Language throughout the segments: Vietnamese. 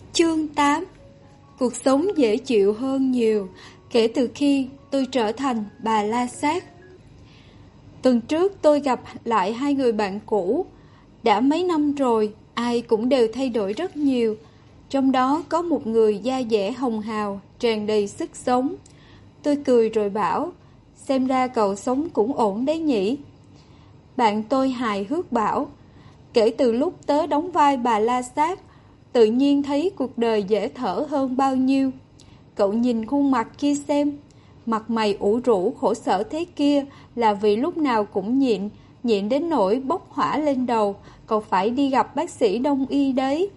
Chương 8. Cuộc sống dễ chịu hơn nhiều kể từ khi tôi trở thành bà La Sát. Tuần trước tôi gặp lại hai người bạn cũ. Đã mấy năm rồi, ai cũng đều thay đổi rất nhiều. Trong đó có một người da dẻ hồng hào, tràn đầy sức sống. Tôi cười rồi bảo, xem ra cậu sống cũng ổn đấy nhỉ. Bạn tôi hài hước bảo, kể từ lúc tớ đóng vai bà La Sát, tự nhiên thấy cuộc đời dễ thở hơn bao nhiêu. Cậu nhìn khuôn mặt kia xem, mặt mày ủ rũ khổ sở thế kia là vì lúc nào cũng nhịn đến nỗi bốc hỏa lên đầu, cậu phải đi gặp bác sĩ đông y đấy.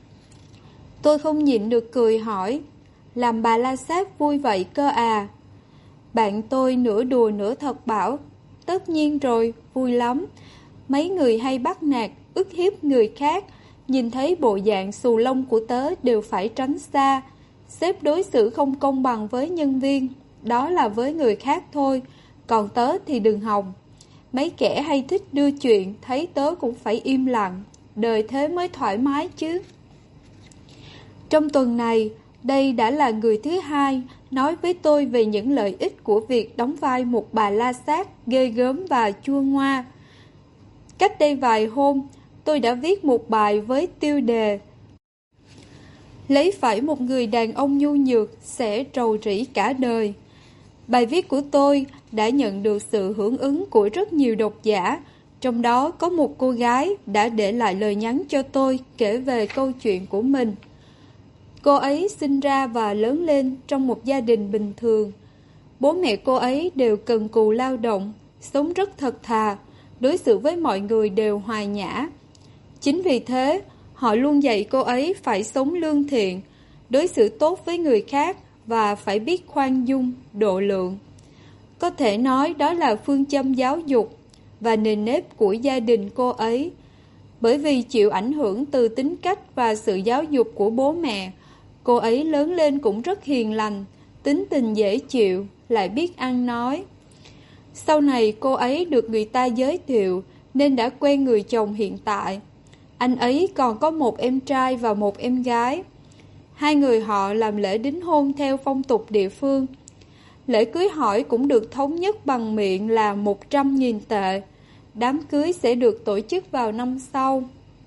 Tôi không nhịn được cười hỏi, làm bà La Sát vui vậy cơ à? Bạn tôi nửa đùa nửa thật bảo, tất nhiên rồi, vui lắm. Mấy người hay bắt nạt, ức hiếp người khác, nhìn thấy bộ dạng xù lông của tớ đều phải tránh xa. Sếp đối xử không công bằng với nhân viên, đó là với người khác thôi, còn tớ thì đừng hòng. Mấy kẻ hay thích đưa chuyện, thấy tớ cũng phải im lặng, đời thế mới thoải mái chứ. Trong tuần này, đây đã là người thứ hai nói với tôi về những lợi ích của việc đóng vai một bà La Sát ghê gớm và chua ngoa. Cách đây vài hôm, tôi đã viết một bài với tiêu đề lấy phải một người đàn ông nhu nhược sẽ rầu rĩ cả đời. Bài viết của tôi đã nhận được sự hưởng ứng của rất nhiều độc giả, trong đó có một cô gái đã để lại lời nhắn cho tôi kể về câu chuyện của mình. Cô ấy sinh ra và lớn lên trong một gia đình bình thường. Bố mẹ cô ấy đều cần cù lao động, sống rất thật thà, đối xử với mọi người đều hòa nhã. Chính vì thế, họ luôn dạy cô ấy phải sống lương thiện, đối xử tốt với người khác và phải biết khoan dung, độ lượng. Có thể nói đó là phương châm giáo dục và nền nếp của gia đình cô ấy. Bởi vì chịu ảnh hưởng từ tính cách và sự giáo dục của bố mẹ, cô ấy lớn lên cũng rất hiền lành, tính tình dễ chịu, lại biết ăn nói. Sau này cô ấy được người ta giới thiệu nên đã quen người chồng hiện tại. Anh ấy còn có một em trai và một em gái. Hai người họ làm lễ đính hôn theo phong tục địa phương. Lễ cưới hỏi cũng được thống nhất bằng miệng là 100.000 tệ. Đám cưới sẽ được tổ chức vào năm sau.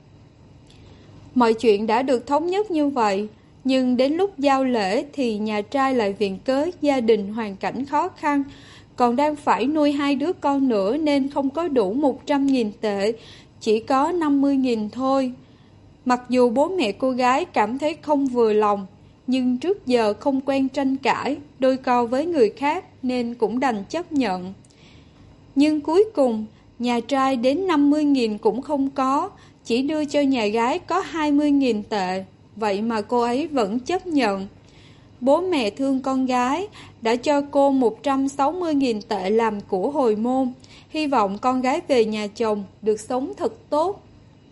Mọi chuyện đã được thống nhất như vậy, nhưng đến lúc giao lễ thì nhà trai lại viện cớ gia đình hoàn cảnh khó khăn, còn đang phải nuôi 2 đứa con nữa nên không có đủ 100.000 tệ, chỉ có 50.000 thôi. Mặc dù bố mẹ cô gái cảm thấy không vừa lòng, nhưng trước giờ không quen tranh cãi, đôi co với người khác nên cũng đành chấp nhận. Nhưng cuối cùng, nhà trai đến 50.000 cũng không có, chỉ đưa cho nhà gái có 20.000 tệ, vậy mà cô ấy vẫn chấp nhận. Bố mẹ thương con gái đã cho cô 160.000 tệ làm của hồi môn, hy vọng con gái về nhà chồng được sống thật tốt.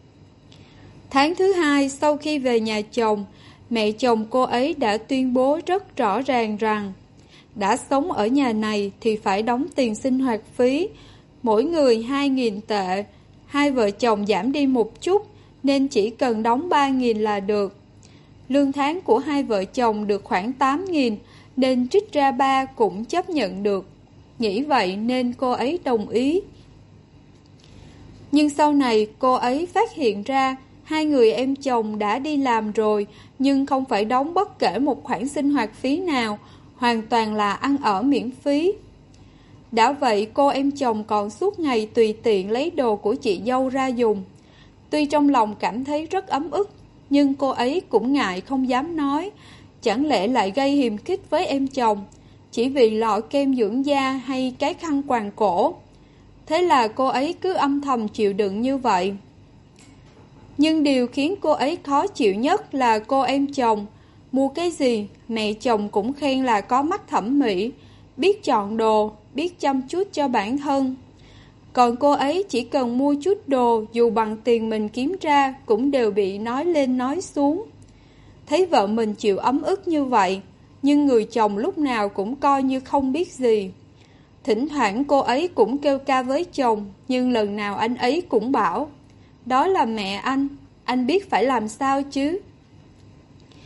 Tháng thứ 2 sau khi về nhà chồng, mẹ chồng cô ấy đã tuyên bố rất rõ ràng rằng đã sống ở nhà này thì phải đóng tiền sinh hoạt phí, mỗi người 2.000 tệ, hai vợ chồng giảm đi một chút nên chỉ cần đóng 3.000 là được. Lương tháng của hai vợ chồng được khoảng 8.000 nên trích ra 3 cũng chấp nhận được. Nghĩ vậy nên cô ấy đồng ý. Nhưng sau này cô ấy phát hiện ra hai người em chồng đã đi làm rồi nhưng không phải đóng bất kể một khoản sinh hoạt phí nào, hoàn toàn là ăn ở miễn phí. Đã vậy cô em chồng còn suốt ngày tùy tiện lấy đồ của chị dâu ra dùng. Tuy trong lòng cảm thấy rất ấm ức, nhưng cô ấy cũng ngại không dám nói, chẳng lẽ lại gây hiềm khích với em chồng, chỉ vì lọ kem dưỡng da hay cái khăn quàng cổ. Thế là cô ấy cứ âm thầm chịu đựng như vậy. Nhưng điều khiến cô ấy khó chịu nhất là cô em chồng, mua cái gì mẹ chồng cũng khen là có mắt thẩm mỹ, biết chọn đồ, biết chăm chút cho bản thân. Còn cô ấy chỉ cần mua chút đồ dù bằng tiền mình kiếm ra cũng đều bị nói lên nói xuống. Thấy vợ mình chịu ấm ức như vậy, nhưng người chồng lúc nào cũng coi như không biết gì. Thỉnh thoảng cô ấy cũng kêu ca với chồng, nhưng lần nào anh ấy cũng bảo, đó là mẹ anh biết phải làm sao chứ.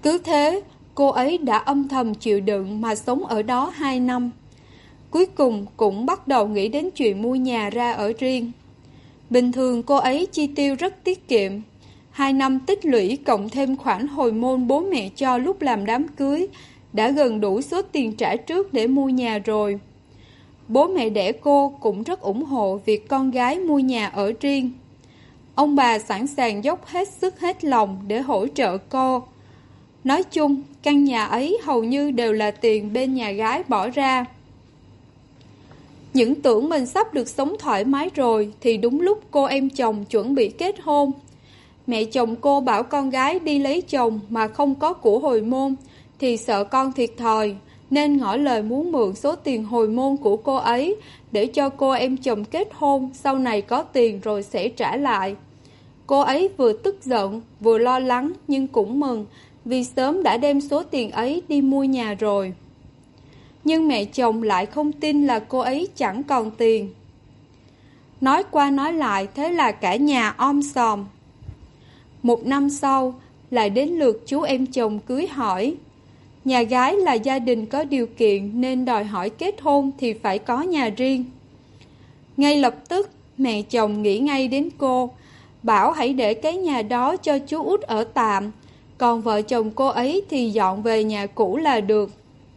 Cứ thế, cô ấy đã âm thầm chịu đựng mà sống ở đó 2 năm. Cuối cùng cũng bắt đầu nghĩ đến chuyện mua nhà ra ở riêng. Bình thường cô ấy chi tiêu rất tiết kiệm. 2 năm tích lũy cộng thêm khoản hồi môn bố mẹ cho lúc làm đám cưới đã gần đủ số tiền trả trước để mua nhà rồi. Bố mẹ đẻ cô cũng rất ủng hộ việc con gái mua nhà ở riêng. Ông bà sẵn sàng dốc hết sức hết lòng để hỗ trợ cô. Nói chung, căn nhà ấy hầu như đều là tiền bên nhà gái bỏ ra. Những tưởng mình sắp được sống thoải mái rồi thì đúng lúc cô em chồng chuẩn bị kết hôn. Mẹ chồng cô bảo con gái đi lấy chồng mà không có của hồi môn thì sợ con thiệt thòi, nên ngỏ lời muốn mượn số tiền hồi môn của cô ấy để cho cô em chồng kết hôn, sau này có tiền rồi sẽ trả lại. Cô ấy vừa tức giận vừa lo lắng nhưng cũng mừng vì sớm đã đem số tiền ấy đi mua nhà rồi. Nhưng mẹ chồng lại không tin là cô ấy chẳng còn tiền. Nói qua nói lại thế là cả nhà om sòm. 1 năm sau, lại đến lượt chú em chồng cưới hỏi. Nhà gái là gia đình có điều kiện nên đòi hỏi kết hôn thì phải có nhà riêng. Ngay lập tức, mẹ chồng nghĩ ngay đến cô, bảo hãy để cái nhà đó cho chú út ở tạm, còn vợ chồng cô ấy thì dọn về nhà cũ là được.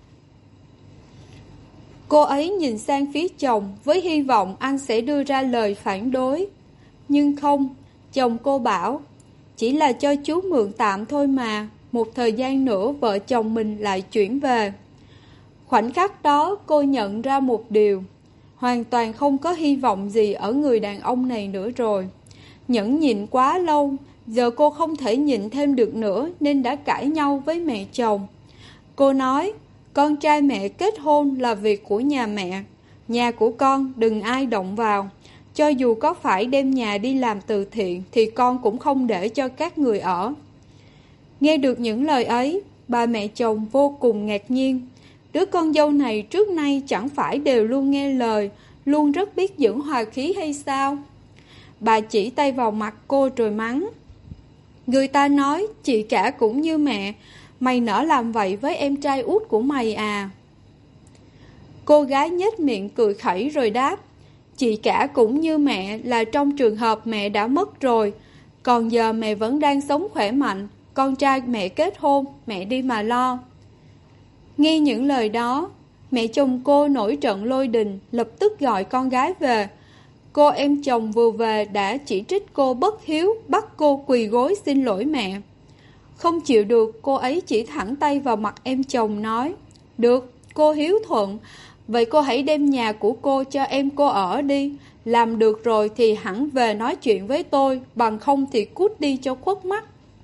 Cô ấy nhìn sang phía chồng với hy vọng anh sẽ đưa ra lời phản đối. Nhưng không, chồng cô bảo, chỉ là cho chú mượn tạm thôi mà, một thời gian nữa vợ chồng mình lại chuyển về. Khoảnh khắc đó cô nhận ra một điều, hoàn toàn không có hy vọng gì ở người đàn ông này nữa rồi. Nhẫn nhịn quá lâu, giờ cô không thể nhịn thêm được nữa nên đã cãi nhau với mẹ chồng. Cô nói, con trai mẹ kết hôn là việc của nhà mẹ, nhà của con đừng ai động vào. Cho dù có phải đem nhà đi làm từ thiện thì con cũng không để cho các người ở. Nghe được những lời ấy, bà mẹ chồng vô cùng ngạc nhiên. Đứa con dâu này trước nay chẳng phải đều luôn nghe lời, luôn rất biết giữ hòa khí hay sao? Bà chỉ tay vào mặt cô rồi mắng. Người ta nói chị cả cũng như mẹ, mày nỡ làm vậy với em trai út của mày à? Cô gái nhếch miệng cười khẩy rồi đáp. Chị cả cũng như mẹ là trong trường hợp mẹ đã mất rồi, còn giờ mẹ vẫn đang sống khỏe mạnh, con trai mẹ kết hôn, mẹ đi mà lo. Nghe những lời đó, mẹ chồng cô nổi trận lôi đình, lập tức gọi con gái về. Cô em chồng vừa về đã chỉ trích cô bất hiếu, bắt cô quỳ gối xin lỗi mẹ. Không chịu được, cô ấy chỉ thẳng tay vào mặt em chồng nói, được, cô hiếu thuận, vậy cô hãy đem nhà của cô cho em cô ở đi, làm được rồi thì hẳn về nói chuyện với tôi, bằng không thì cút đi cho khuất mắt.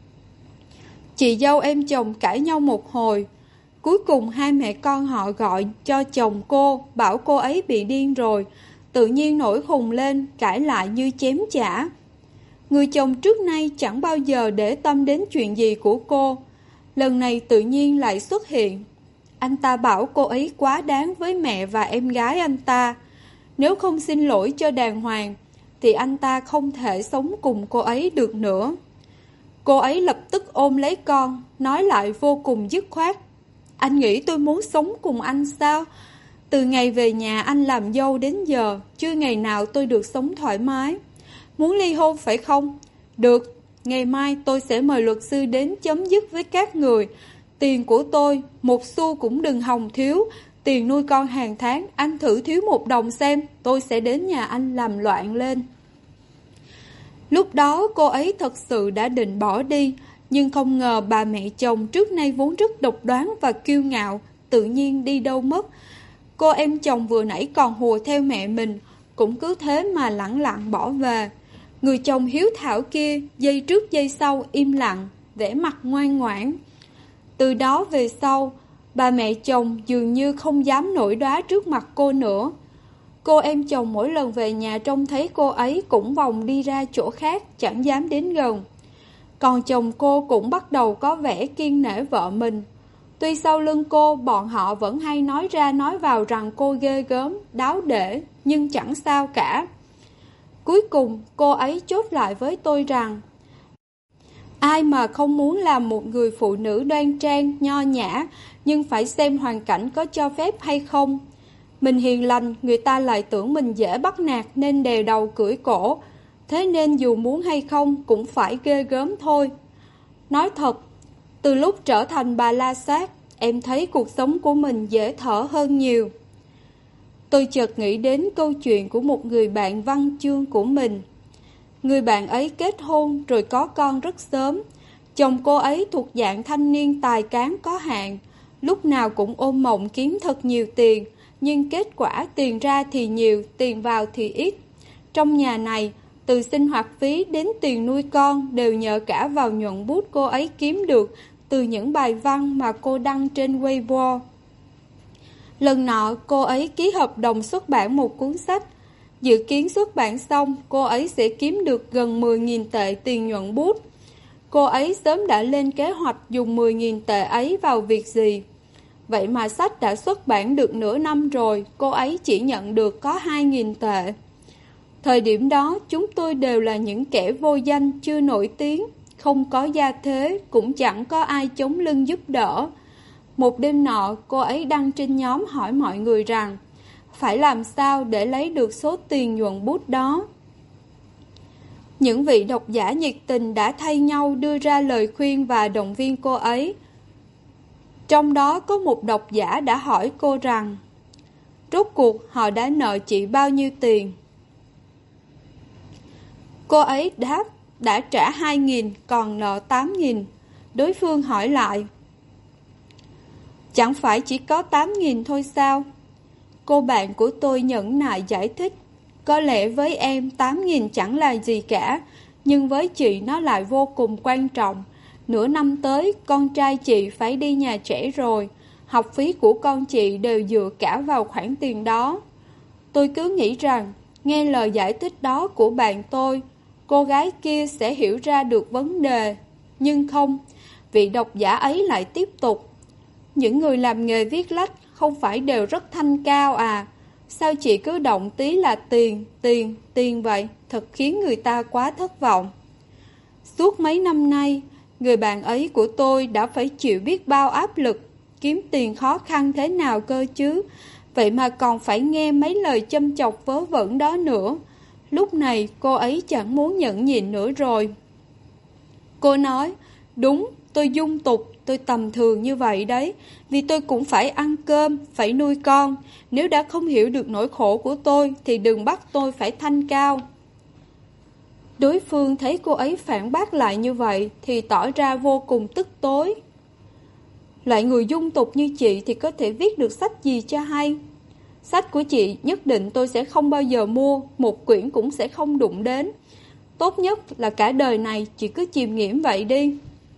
Chị dâu em chồng cãi nhau một hồi, cuối cùng hai mẹ con họ gọi cho chồng cô, bảo cô ấy bị điên rồi, tự nhiên nổi khùng lên, cãi lại như chém chả. Người chồng trước nay chẳng bao giờ để tâm đến chuyện gì của cô, lần này tự nhiên lại xuất hiện. Anh ta bảo cô ấy quá đáng với mẹ và em gái anh ta. Nếu không xin lỗi cho đàng hoàng, thì anh ta không thể sống cùng cô ấy được nữa. Cô ấy lập tức ôm lấy con, nói lại vô cùng dứt khoát. Anh nghĩ tôi muốn sống cùng anh sao? Từ ngày về nhà anh làm dâu đến giờ, chưa ngày nào tôi được sống thoải mái. Muốn ly hôn phải không? Được, ngày mai tôi sẽ mời luật sư đến chấm dứt với các người. Tiền của tôi, một xu cũng đừng hòng thiếu. Tiền nuôi con hàng tháng, anh thử thiếu 1 đồng xem, tôi sẽ đến nhà anh làm loạn lên. Lúc đó cô ấy thật sự đã định bỏ đi, nhưng không ngờ bà mẹ chồng trước nay vốn rất độc đoán và kiêu ngạo, tự nhiên đi đâu mất. Cô em chồng vừa nãy còn hùa theo mẹ mình, cũng cứ thế mà lẳng lặng bỏ về. Người chồng hiếu thảo kia, giây trước giây sau im lặng, vẻ mặt ngoan ngoãn. Từ đó về sau, bà mẹ chồng dường như không dám nổi đoá trước mặt cô nữa. Cô em chồng mỗi lần về nhà trông thấy cô ấy cũng vòng đi ra chỗ khác, chẳng dám đến gần. Còn chồng cô cũng bắt đầu có vẻ kiêng nể vợ mình. Tuy sau lưng cô, bọn họ vẫn hay nói ra nói vào rằng cô ghê gớm, đáo để, nhưng chẳng sao cả. Cuối cùng, cô ấy chốt lại với tôi rằng Ai mà không muốn làm một người phụ nữ đoan trang, nho nhã, nhưng phải xem hoàn cảnh có cho phép hay không. Mình hiền lành, người ta lại tưởng mình dễ bắt nạt nên đè đầu cưỡi cổ. Thế nên dù muốn hay không cũng phải ghê gớm thôi. Nói thật, từ lúc trở thành bà La Sát, em thấy cuộc sống của mình dễ thở hơn nhiều. Tôi chợt nghĩ đến câu chuyện của một người bạn văn chương của mình. Người bạn ấy kết hôn rồi có con rất sớm. Chồng cô ấy thuộc dạng thanh niên tài cán có hạn, lúc nào cũng ôm mộng kiếm thật nhiều tiền, nhưng kết quả tiền ra thì nhiều, tiền vào thì ít. Trong nhà này, từ sinh hoạt phí đến tiền nuôi con đều nhờ cả vào nhuận bút cô ấy kiếm được từ những bài văn mà cô đăng trên Weibo. Lần nọ, cô ấy ký hợp đồng xuất bản một cuốn sách. Dự kiến xuất bản xong, cô ấy sẽ kiếm được gần 10.000 tệ tiền nhuận bút. Cô ấy sớm đã lên kế hoạch dùng 10.000 tệ ấy vào việc gì. Vậy mà sách đã xuất bản được nửa năm rồi, cô ấy chỉ nhận được có 2.000 tệ. Thời điểm đó, chúng tôi đều là những kẻ vô danh, chưa nổi tiếng, không có gia thế, cũng chẳng có ai chống lưng giúp đỡ. Một đêm nọ, cô ấy đăng trên nhóm hỏi mọi người rằng phải làm sao để lấy được số tiền nhuận bút đó. Những vị độc giả nhiệt tình đã thay nhau đưa ra lời khuyên và động viên cô ấy. Trong đó có một độc giả đã hỏi cô rằng rốt cuộc họ đã nợ chị bao nhiêu tiền. Cô ấy đáp đã trả 2.000 còn nợ 8.000. Đối phương hỏi lại, chẳng phải chỉ có 8.000 thôi sao? Cô bạn của tôi nhẫn nại giải thích, có lẽ với em 8.000 chẳng là gì cả, nhưng với chị nó lại vô cùng quan trọng. Nửa năm tới, con trai chị phải đi nhà trẻ rồi, học phí của con chị đều dựa cả vào khoản tiền đó. Tôi cứ nghĩ rằng, nghe lời giải thích đó của bạn tôi, cô gái kia sẽ hiểu ra được vấn đề. Nhưng không, vị độc giả ấy lại tiếp tục. Những người làm nghề viết lách không phải đều rất thanh cao à? Sao chị cứ động tí là tiền, tiền, tiền vậy? Thật khiến người ta quá thất vọng. Suốt mấy năm nay, người bạn ấy của tôi đã phải chịu biết bao áp lực, kiếm tiền khó khăn thế nào cơ chứ. Vậy mà còn phải nghe mấy lời châm chọc vớ vẩn đó nữa. Lúc này cô ấy chẳng muốn nhẫn nhịn nữa rồi. Cô nói, đúng, tôi dung tục, tôi tầm thường như vậy đấy. Vì tôi cũng phải ăn cơm, phải nuôi con. Nếu đã không hiểu được nỗi khổ của tôi thì đừng bắt tôi phải thanh cao. Đối phương thấy cô ấy phản bác lại như vậy thì tỏ ra vô cùng tức tối. Loại người dung tục như chị thì có thể viết được sách gì cho hay? Sách của chị nhất định tôi sẽ không bao giờ mua, một quyển cũng sẽ không đụng đến. Tốt nhất là cả đời này chị cứ chìm nghiễm vậy đi.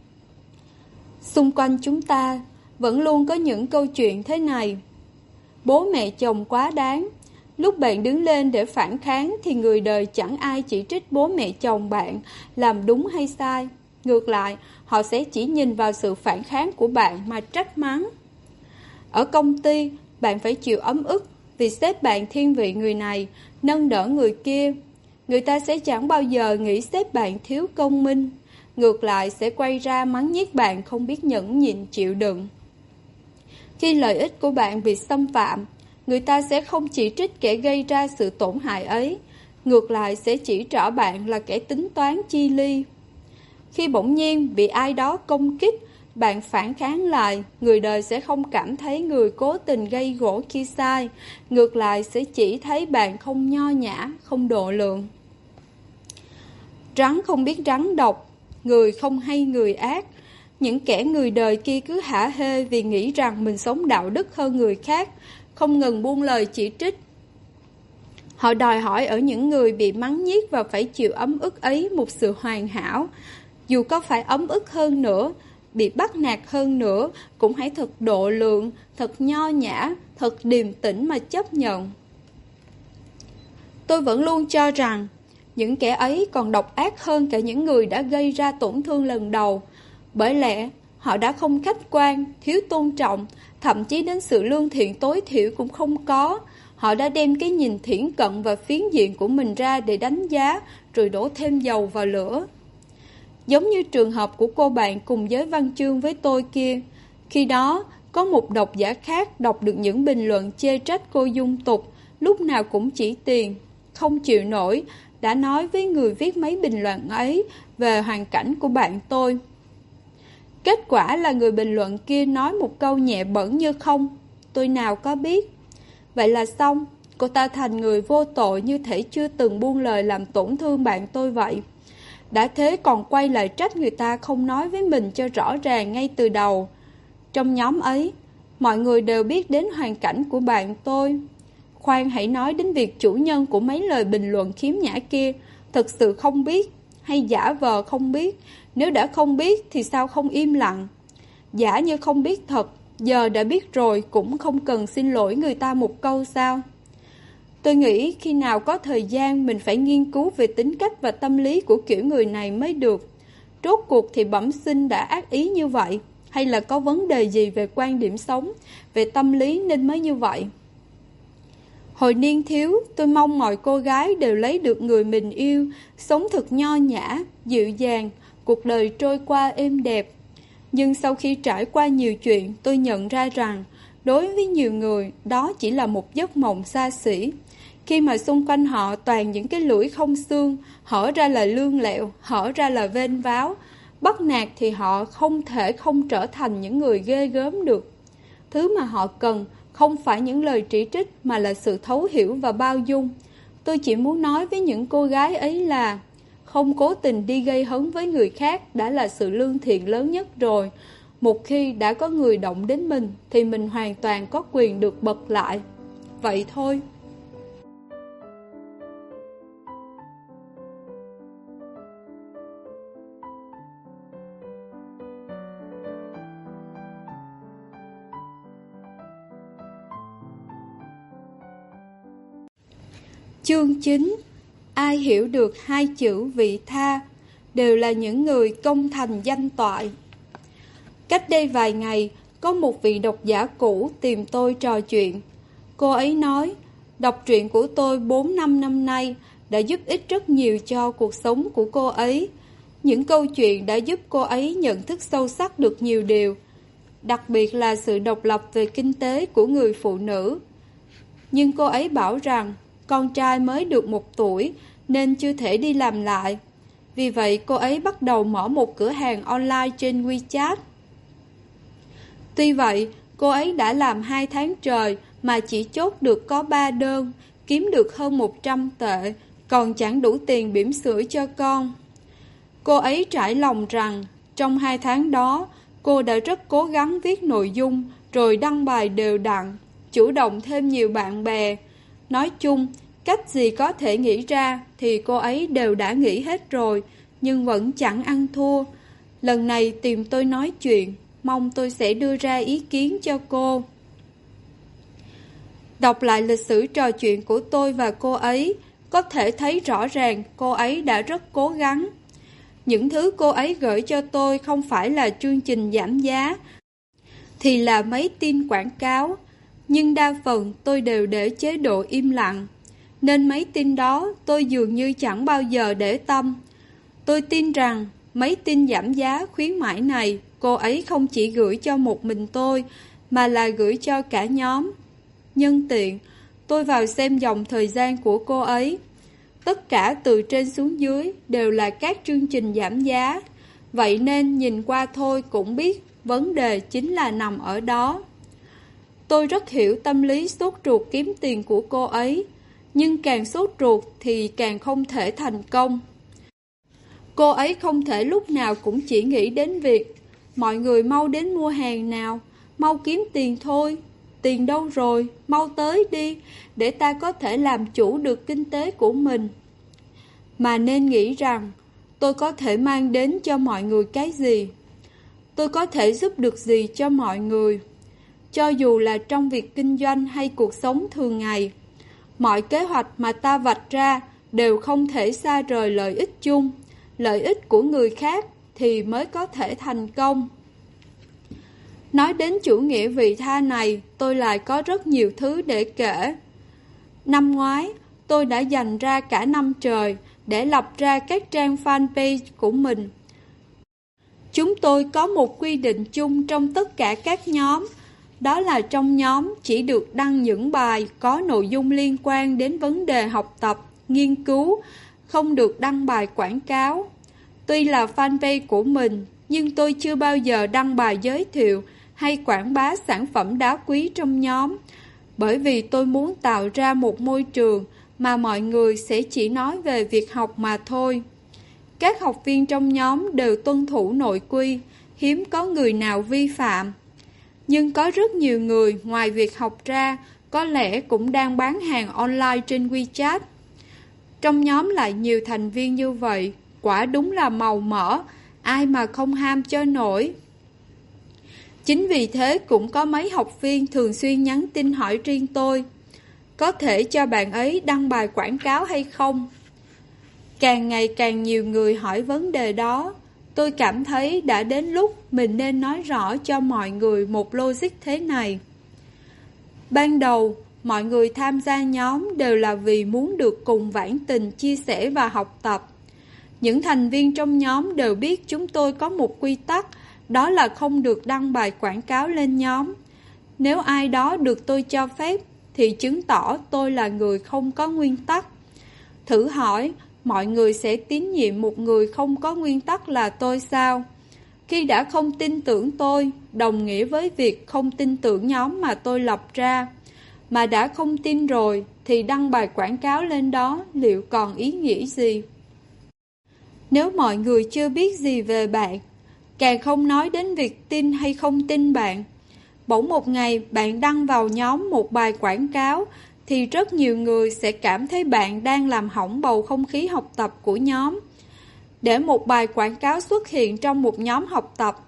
Xung quanh chúng ta vẫn luôn có những câu chuyện thế này. Bố mẹ chồng quá đáng. Lúc bạn đứng lên để phản kháng thì người đời chẳng ai chỉ trích bố mẹ chồng bạn làm đúng hay sai. Ngược lại, họ sẽ chỉ nhìn vào sự phản kháng của bạn mà trách mắng. Ở công ty, bạn phải chịu ấm ức vì sếp bạn thiên vị người này, nâng đỡ người kia. Người ta sẽ chẳng bao giờ nghĩ sếp bạn thiếu công minh. Ngược lại sẽ quay ra mắng nhiếc bạn không biết nhẫn nhịn chịu đựng. Khi lợi ích của bạn bị xâm phạm, người ta sẽ không chỉ trích kẻ gây ra sự tổn hại ấy, ngược lại sẽ chỉ trỏ bạn là kẻ tính toán chi ly. Khi bỗng nhiên bị ai đó công kích, bạn phản kháng lại, người đời sẽ không cảm thấy người cố tình gây gổ khi sai, ngược lại sẽ chỉ thấy bạn không nho nhã, không độ lượng. Rắn không biết rắn độc, người không hay người ác. Những kẻ người đời kia cứ hả hê vì nghĩ rằng mình sống đạo đức hơn người khác, không ngừng buông lời chỉ trích. Họ đòi hỏi ở những người bị mắng nhiếc và phải chịu ấm ức ấy một sự hoàn hảo. Dù có phải ấm ức hơn nữa, bị bắt nạt hơn nữa, cũng hãy thật độ lượng, thật nho nhã, thật điềm tĩnh mà chấp nhận. Tôi vẫn luôn cho rằng, những kẻ ấy còn độc ác hơn cả những người đã gây ra tổn thương lần đầu. Bởi lẽ, họ đã không khách quan, thiếu tôn trọng, thậm chí đến sự lương thiện tối thiểu cũng không có. Họ đã đem cái nhìn thiển cận và phiến diện của mình ra để đánh giá, rồi đổ thêm dầu vào lửa. Giống như trường hợp của cô bạn cùng giới văn chương với tôi kia. Khi đó, có một độc giả khác đọc được những bình luận chê trách cô dung tục, lúc nào cũng chỉ tiền. Không chịu nổi, đã nói với người viết mấy bình luận ấy về hoàn cảnh của bạn tôi. Kết quả là người bình luận kia nói một câu nhẹ bẫng như không. Tôi nào có biết. Vậy là xong, cô ta thành người vô tội như thể chưa từng buông lời làm tổn thương bạn tôi vậy. Đã thế còn quay lại trách người ta không nói với mình cho rõ ràng ngay từ đầu. Trong nhóm ấy, mọi người đều biết đến hoàn cảnh của bạn tôi. Khoan hãy nói đến việc chủ nhân của mấy lời bình luận khiếm nhã kia thực sự không biết hay giả vờ không biết. Nếu đã không biết thì sao không im lặng? Giả như không biết thật, giờ đã biết rồi cũng không cần xin lỗi người ta một câu sao? Tôi nghĩ khi nào có thời gian mình phải nghiên cứu về tính cách và tâm lý của kiểu người này mới được. Rốt cuộc thì bẩm sinh đã ác ý như vậy, hay là có vấn đề gì về quan điểm sống, về tâm lý nên mới như vậy? Hồi niên thiếu, tôi mong mọi cô gái đều lấy được người mình yêu, sống thật nho nhã, dịu dàng, cuộc đời trôi qua êm đẹp. Nhưng sau khi trải qua nhiều chuyện, tôi nhận ra rằng, đối với nhiều người, đó chỉ là một giấc mộng xa xỉ. Khi mà xung quanh họ toàn những cái lưỡi không xương, hở ra là lương lẹo, hở ra là vênh váo, bắt nạt thì họ không thể không trở thành những người ghê gớm được. Thứ mà họ cần không phải những lời chỉ trích mà là sự thấu hiểu và bao dung. Tôi chỉ muốn nói với những cô gái ấy là không cố tình đi gây hấn với người khác đã là sự lương thiện lớn nhất rồi. Một khi đã có người động đến mình thì mình hoàn toàn có quyền được bật lại. Vậy thôi. Chương 9. Ai hiểu được hai chữ vị tha đều là những người công thành danh toại. Cách đây vài ngày, có một vị độc giả cũ tìm tôi trò chuyện. Cô ấy nói, đọc truyện của tôi 4-5 năm nay đã giúp ích rất nhiều cho cuộc sống của cô ấy. Những câu chuyện đã giúp cô ấy nhận thức sâu sắc được nhiều điều, đặc biệt là sự độc lập về kinh tế của người phụ nữ. Nhưng cô ấy bảo rằng, con trai mới được 1 tuổi nên chưa thể đi làm lại. Vì vậy cô ấy bắt đầu mở một cửa hàng online trên WeChat. Tuy vậy, cô ấy đã làm 2 tháng trời mà chỉ chốt được có 3 đơn, kiếm được hơn 100 tệ, còn chẳng đủ tiền bỉm sữa cho con. Cô ấy trải lòng rằng, trong 2 tháng đó, cô đã rất cố gắng viết nội dung, rồi đăng bài đều đặn, chủ động thêm nhiều bạn bè. Nói chung, cách gì có thể nghĩ ra thì cô ấy đều đã nghĩ hết rồi, nhưng vẫn chẳng ăn thua. Lần này tìm tôi nói chuyện, mong tôi sẽ đưa ra ý kiến cho cô. Đọc lại lịch sử trò chuyện của tôi và cô ấy, có thể thấy rõ ràng cô ấy đã rất cố gắng. Những thứ cô ấy gửi cho tôi không phải là chương trình giảm giá, thì là mấy tin quảng cáo, nhưng đa phần tôi đều để chế độ im lặng, nên mấy tin đó tôi dường như chẳng bao giờ để tâm. Tôi tin rằng mấy tin giảm giá khuyến mãi này cô ấy không chỉ gửi cho một mình tôi, mà là gửi cho cả nhóm. Nhân tiện, tôi vào xem dòng thời gian của cô ấy. Tất cả từ trên xuống dưới đều là các chương trình giảm giá. Vậy nên nhìn qua thôi cũng biết vấn đề chính là nằm ở đó. Tôi rất hiểu tâm lý sốt ruột kiếm tiền của cô ấy, nhưng càng sốt ruột thì càng không thể thành công. Cô ấy không thể lúc nào cũng chỉ nghĩ đến việc mọi người mau đến mua hàng nào, mau kiếm tiền thôi. Tiền đâu rồi, mau tới đi, để ta có thể làm chủ được kinh tế của mình. Mà nên nghĩ rằng, tôi có thể mang đến cho mọi người cái gì? Tôi có thể giúp được gì cho mọi người? Cho dù là trong việc kinh doanh hay cuộc sống thường ngày, mọi kế hoạch mà ta vạch ra đều không thể xa rời lợi ích chung. Lợi ích của người khác thì mới có thể thành công. Nói đến chủ nghĩa vị tha này, tôi lại có rất nhiều thứ để kể. Năm ngoái, tôi đã dành ra cả năm trời để lập ra các trang fanpage của mình. Chúng tôi có một quy định chung trong tất cả các nhóm, đó là trong nhóm chỉ được đăng những bài có nội dung liên quan đến vấn đề học tập, nghiên cứu, không được đăng bài quảng cáo. Tuy là fanpage của mình, nhưng tôi chưa bao giờ đăng bài giới thiệu hay quảng bá sản phẩm đá quý trong nhóm, bởi vì tôi muốn tạo ra một môi trường mà mọi người sẽ chỉ nói về việc học mà thôi. Các học viên trong nhóm đều tuân thủ nội quy, hiếm có người nào vi phạm. Nhưng có rất nhiều người ngoài việc học ra, có lẽ cũng đang bán hàng online trên WeChat. Trong nhóm lại nhiều thành viên như vậy, quả đúng là màu mỡ, ai mà không ham cho nổi. Chính vì thế cũng có mấy học viên thường xuyên nhắn tin hỏi riêng tôi, có thể cho bạn ấy đăng bài quảng cáo hay không? Càng ngày càng nhiều người hỏi vấn đề đó, tôi cảm thấy đã đến lúc mình nên nói rõ cho mọi người một logic thế này. Ban đầu, mọi người tham gia nhóm đều là vì muốn được cùng Vãn Tình chia sẻ và học tập. Những thành viên trong nhóm đều biết chúng tôi có một quy tắc, đó là không được đăng bài quảng cáo lên nhóm. Nếu ai đó được tôi cho phép, thì chứng tỏ tôi là người không có nguyên tắc. Thử hỏi, mọi người sẽ tín nhiệm một người không có nguyên tắc là tôi sao? Khi đã không tin tưởng tôi, đồng nghĩa với việc không tin tưởng nhóm mà tôi lập ra. Mà đã không tin rồi, thì đăng bài quảng cáo lên đó liệu còn ý nghĩa gì? Nếu mọi người chưa biết gì về bạn, càng không nói đến việc tin hay không tin bạn, bỗng một ngày bạn đăng vào nhóm một bài quảng cáo, thì rất nhiều người sẽ cảm thấy bạn đang làm hỏng bầu không khí học tập của nhóm. Để một bài quảng cáo xuất hiện trong một nhóm học tập,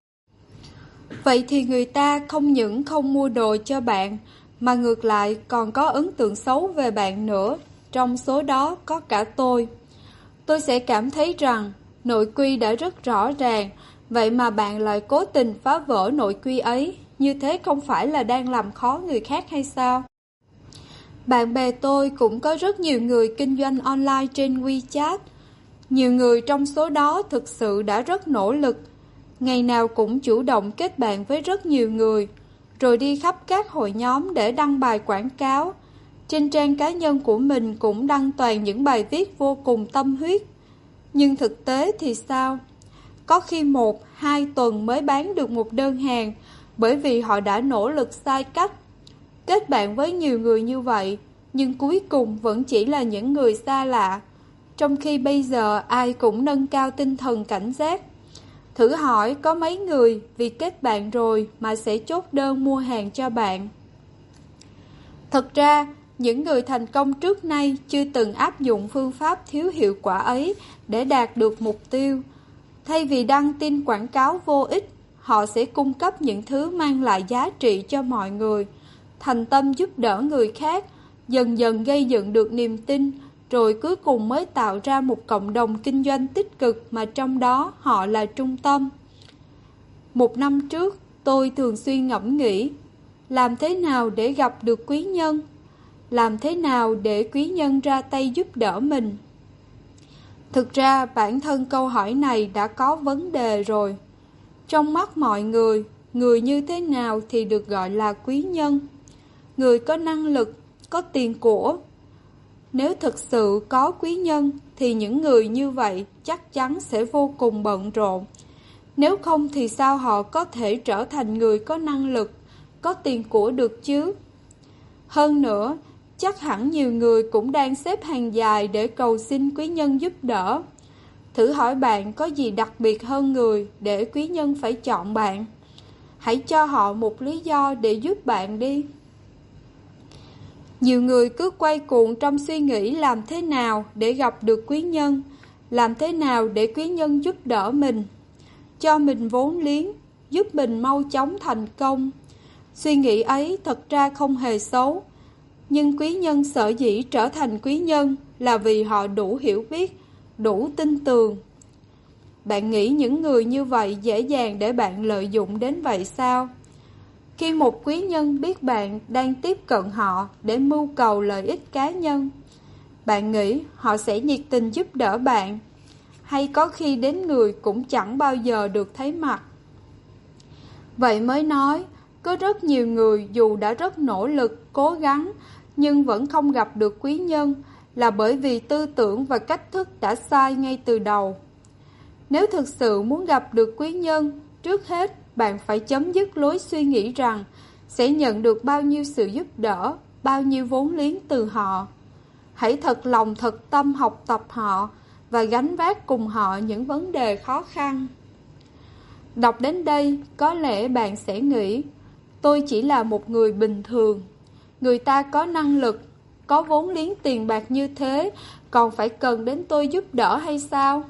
vậy thì người ta không những không mua đồ cho bạn, mà ngược lại còn có ấn tượng xấu về bạn nữa, trong số đó có cả tôi. Tôi sẽ cảm thấy rằng nội quy đã rất rõ ràng, vậy mà bạn lại cố tình phá vỡ nội quy ấy, như thế không phải là đang làm khó người khác hay sao? Bạn bè tôi cũng có rất nhiều người kinh doanh online trên WeChat. Nhiều người trong số đó thực sự đã rất nỗ lực, ngày nào cũng chủ động kết bạn với rất nhiều người, rồi đi khắp các hội nhóm để đăng bài quảng cáo. Trên trang cá nhân của mình cũng đăng toàn những bài viết vô cùng tâm huyết. Nhưng thực tế thì sao? Có khi 1-2 tuần mới bán được một đơn hàng, bởi vì họ đã nỗ lực sai cách. Kết bạn với nhiều người như vậy, nhưng cuối cùng vẫn chỉ là những người xa lạ, trong khi bây giờ ai cũng nâng cao tinh thần cảnh giác. Thử hỏi có mấy người vì kết bạn rồi mà sẽ chốt đơn mua hàng cho bạn. Thật ra, những người thành công trước nay chưa từng áp dụng phương pháp thiếu hiệu quả ấy để đạt được mục tiêu. Thay vì đăng tin quảng cáo vô ích, họ sẽ cung cấp những thứ mang lại giá trị cho mọi người, thành tâm giúp đỡ người khác, dần dần gây dựng được niềm tin, rồi cuối cùng mới tạo ra một cộng đồng kinh doanh tích cực mà trong đó họ là trung tâm. Một năm trước, tôi thường xuyên ngẫm nghĩ, làm thế nào để gặp được quý nhân? Làm thế nào để quý nhân ra tay giúp đỡ mình? Thực ra bản thân câu hỏi này đã có vấn đề rồi. Trong mắt mọi người, người như thế nào thì được gọi là quý nhân? Người có năng lực, có tiền của. Nếu thực sự có quý nhân thì những người như vậy chắc chắn sẽ vô cùng bận rộn. Nếu không thì sao họ có thể trở thành người có năng lực, có tiền của được chứ? Hơn nữa, chắc hẳn nhiều người cũng đang xếp hàng dài để cầu xin quý nhân giúp đỡ. Thử hỏi bạn có gì đặc biệt hơn người để quý nhân phải chọn bạn? Hãy cho họ một lý do để giúp bạn đi. Nhiều người cứ quay cuồng trong suy nghĩ làm thế nào để gặp được quý nhân, làm thế nào để quý nhân giúp đỡ mình, cho mình vốn liếng, giúp mình mau chóng thành công. Suy nghĩ ấy thật ra không hề xấu, nhưng quý nhân sở dĩ trở thành quý nhân là vì họ đủ hiểu biết, đủ tin tưởng. Bạn nghĩ những người như vậy dễ dàng để bạn lợi dụng đến vậy sao? Khi một quý nhân biết bạn đang tiếp cận họ để mưu cầu lợi ích cá nhân, bạn nghĩ họ sẽ nhiệt tình giúp đỡ bạn? hay có khi đến người cũng chẳng bao giờ được thấy mặt. Vậy mới nói, có rất nhiều người dù đã rất nỗ lực, cố gắng, nhưng vẫn không gặp được quý nhân, là bởi vì tư tưởng và cách thức đã sai ngay từ đầu. Nếu thực sự muốn gặp được quý nhân, trước hết bạn phải chấm dứt lối suy nghĩ rằng sẽ nhận được bao nhiêu sự giúp đỡ, bao nhiêu vốn liếng từ họ. Hãy thật lòng thật tâm học tập họ và gánh vác cùng họ những vấn đề khó khăn. Đọc đến đây, có lẽ bạn sẽ nghĩ, tôi chỉ là một người bình thường. Người ta có năng lực, có vốn liếng tiền bạc như thế, còn phải cần đến tôi giúp đỡ hay sao?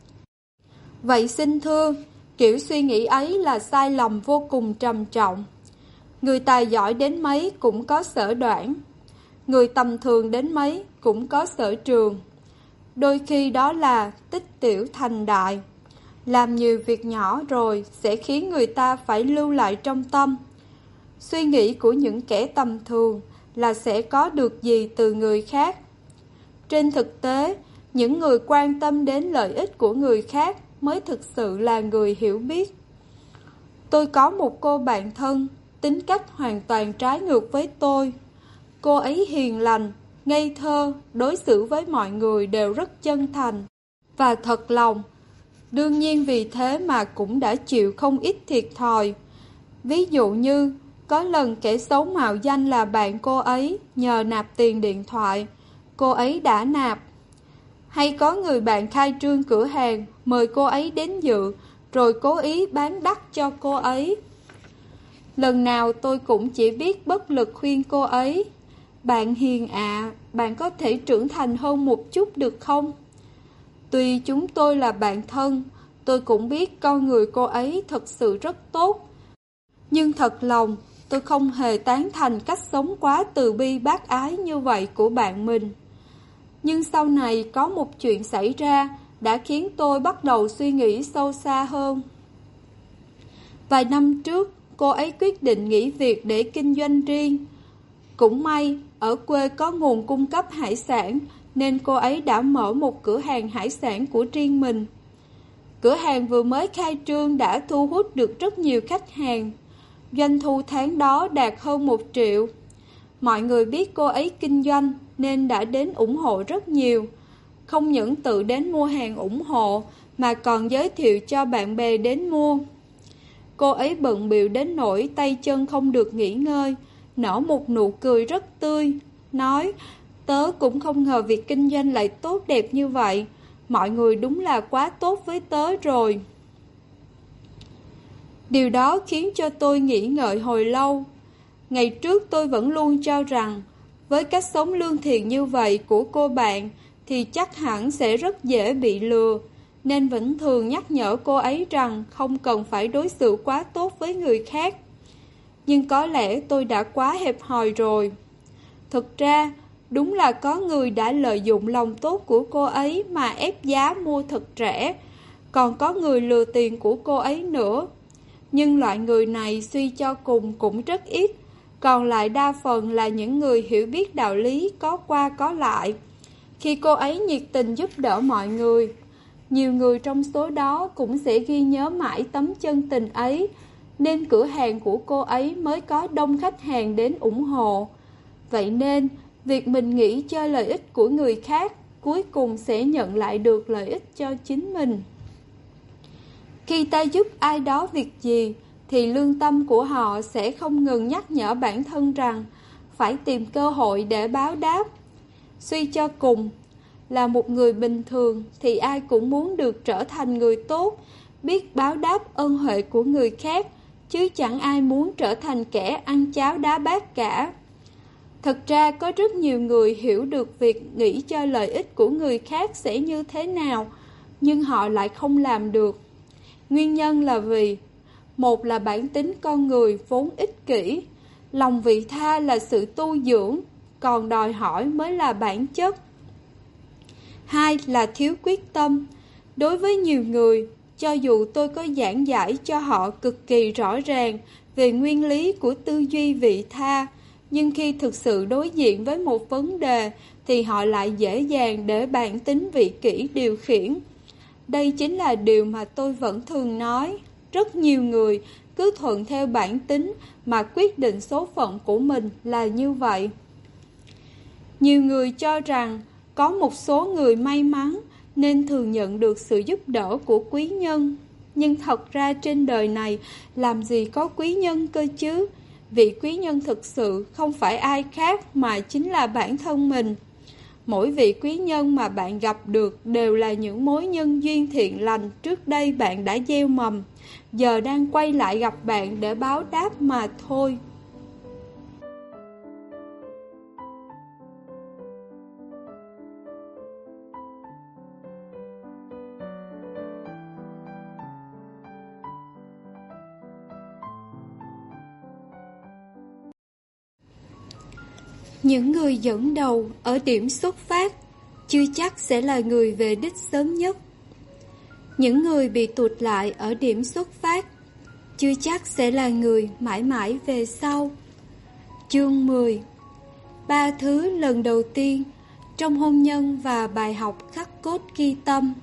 Vậy xin thưa, kiểu suy nghĩ ấy là sai lầm vô cùng trầm trọng. Người tài giỏi đến mấy cũng có sở đoản, người tầm thường đến mấy cũng có sở trường. Đôi khi đó là tích tiểu thành đại. Làm nhiều việc nhỏ rồi sẽ khiến người ta phải lưu lại trong tâm. Suy nghĩ của những kẻ tầm thường là sẽ có được gì từ người khác. Trên thực tế, những người quan tâm đến lợi ích của người khác mới thực sự là người hiểu biết. Tôi có một cô bạn thân, tính cách hoàn toàn trái ngược với tôi. Cô ấy hiền lành, ngây thơ, đối xử với mọi người đều rất chân thành và thật lòng. Đương nhiên vì thế mà cũng đã chịu không ít thiệt thòi. Ví dụ như, có lần kẻ xấu mạo danh là bạn cô ấy nhờ nạp tiền điện thoại, cô ấy đã nạp. Hay có người bạn khai trương cửa hàng, mời cô ấy đến dự, rồi cố ý bán đắt cho cô ấy. Lần nào tôi cũng chỉ biết bất lực khuyên cô ấy, bạn hiền ạ, bạn có thể trưởng thành hơn một chút được không? Tuy chúng tôi là bạn thân, tôi cũng biết con người cô ấy thật sự rất tốt. Nhưng thật lòng, tôi không hề tán thành cách sống quá từ bi bác ái như vậy của bạn mình. Nhưng sau này có một chuyện xảy ra đã khiến tôi bắt đầu suy nghĩ sâu xa hơn. Vài năm trước, cô ấy quyết định nghỉ việc để kinh doanh riêng. Cũng may, ở quê có nguồn cung cấp hải sản, nên cô ấy đã mở một cửa hàng hải sản của riêng mình. Cửa hàng vừa mới khai trương đã thu hút được rất nhiều khách hàng. Doanh thu tháng đó đạt hơn 1 triệu. Mọi người biết cô ấy kinh doanh nên đã đến ủng hộ rất nhiều. Không những tự đến mua hàng ủng hộ mà còn giới thiệu cho bạn bè đến mua. Cô ấy bận bịu đến nỗi tay chân không được nghỉ ngơi, nở một nụ cười rất tươi, nói: tớ cũng không ngờ việc kinh doanh lại tốt đẹp như vậy. Mọi người đúng là quá tốt với tớ rồi. Điều đó khiến cho tôi nghĩ ngợi hồi lâu. Ngày trước tôi vẫn luôn cho rằng, với cách sống lương thiện như vậy của cô bạn, thì chắc hẳn sẽ rất dễ bị lừa, nên vẫn thường nhắc nhở cô ấy rằng không cần phải đối xử quá tốt với người khác. Nhưng có lẽ tôi đã quá hẹp hòi rồi. Thực ra, đúng là có người đã lợi dụng lòng tốt của cô ấy mà ép giá mua thật rẻ, còn có người lừa tiền của cô ấy nữa. Nhưng loại người này suy cho cùng cũng rất ít, còn lại đa phần là những người hiểu biết đạo lý có qua có lại. Khi cô ấy nhiệt tình giúp đỡ mọi người, nhiều người trong số đó cũng sẽ ghi nhớ mãi tấm chân tình ấy, nên cửa hàng của cô ấy mới có đông khách hàng đến ủng hộ. Vậy nên, việc mình nghĩ cho lợi ích của người khác, cuối cùng sẽ nhận lại được lợi ích cho chính mình. Khi ta giúp ai đó việc gì, thì lương tâm của họ sẽ không ngừng nhắc nhở bản thân rằng phải tìm cơ hội để báo đáp. Suy cho cùng, là một người bình thường thì ai cũng muốn được trở thành người tốt, biết báo đáp ân huệ của người khác, chứ chẳng ai muốn trở thành kẻ ăn cháo đá bát cả. Thật ra có rất nhiều người hiểu được việc nghĩ cho lợi ích của người khác sẽ như thế nào, nhưng họ lại không làm được. Nguyên nhân là vì, một là bản tính con người vốn ích kỷ, lòng vị tha là sự tu dưỡng, còn đòi hỏi mới là bản chất. Hai là thiếu quyết tâm. Đối với nhiều người, cho dù tôi có giảng giải cho họ cực kỳ rõ ràng về nguyên lý của tư duy vị tha, nhưng khi thực sự đối diện với một vấn đề thì họ lại dễ dàng để bản tính vị kỷ điều khiển. đây chính là điều mà tôi vẫn thường nói. Rất nhiều người cứ thuận theo bản tính mà quyết định số phận của mình là như vậy. Nhiều người cho rằng có một số người may mắn nên thường nhận được sự giúp đỡ của quý nhân. Nhưng thật ra trên đời này làm gì có quý nhân cơ chứ? Vị quý nhân thực sự không phải ai khác mà chính là bản thân mình. Mỗi vị quý nhân mà bạn gặp được đều là những mối nhân duyên thiện lành trước đây bạn đã gieo mầm, giờ đang quay lại gặp bạn để báo đáp mà thôi. Những người dẫn đầu ở điểm xuất phát chưa chắc sẽ là người về đích sớm nhất. Những người bị tụt lại ở điểm xuất phát chưa chắc sẽ là người mãi mãi về sau. Chương 10. 3 thứ lần đầu tiên trong hôn nhân và bài học khắc cốt ghi tâm.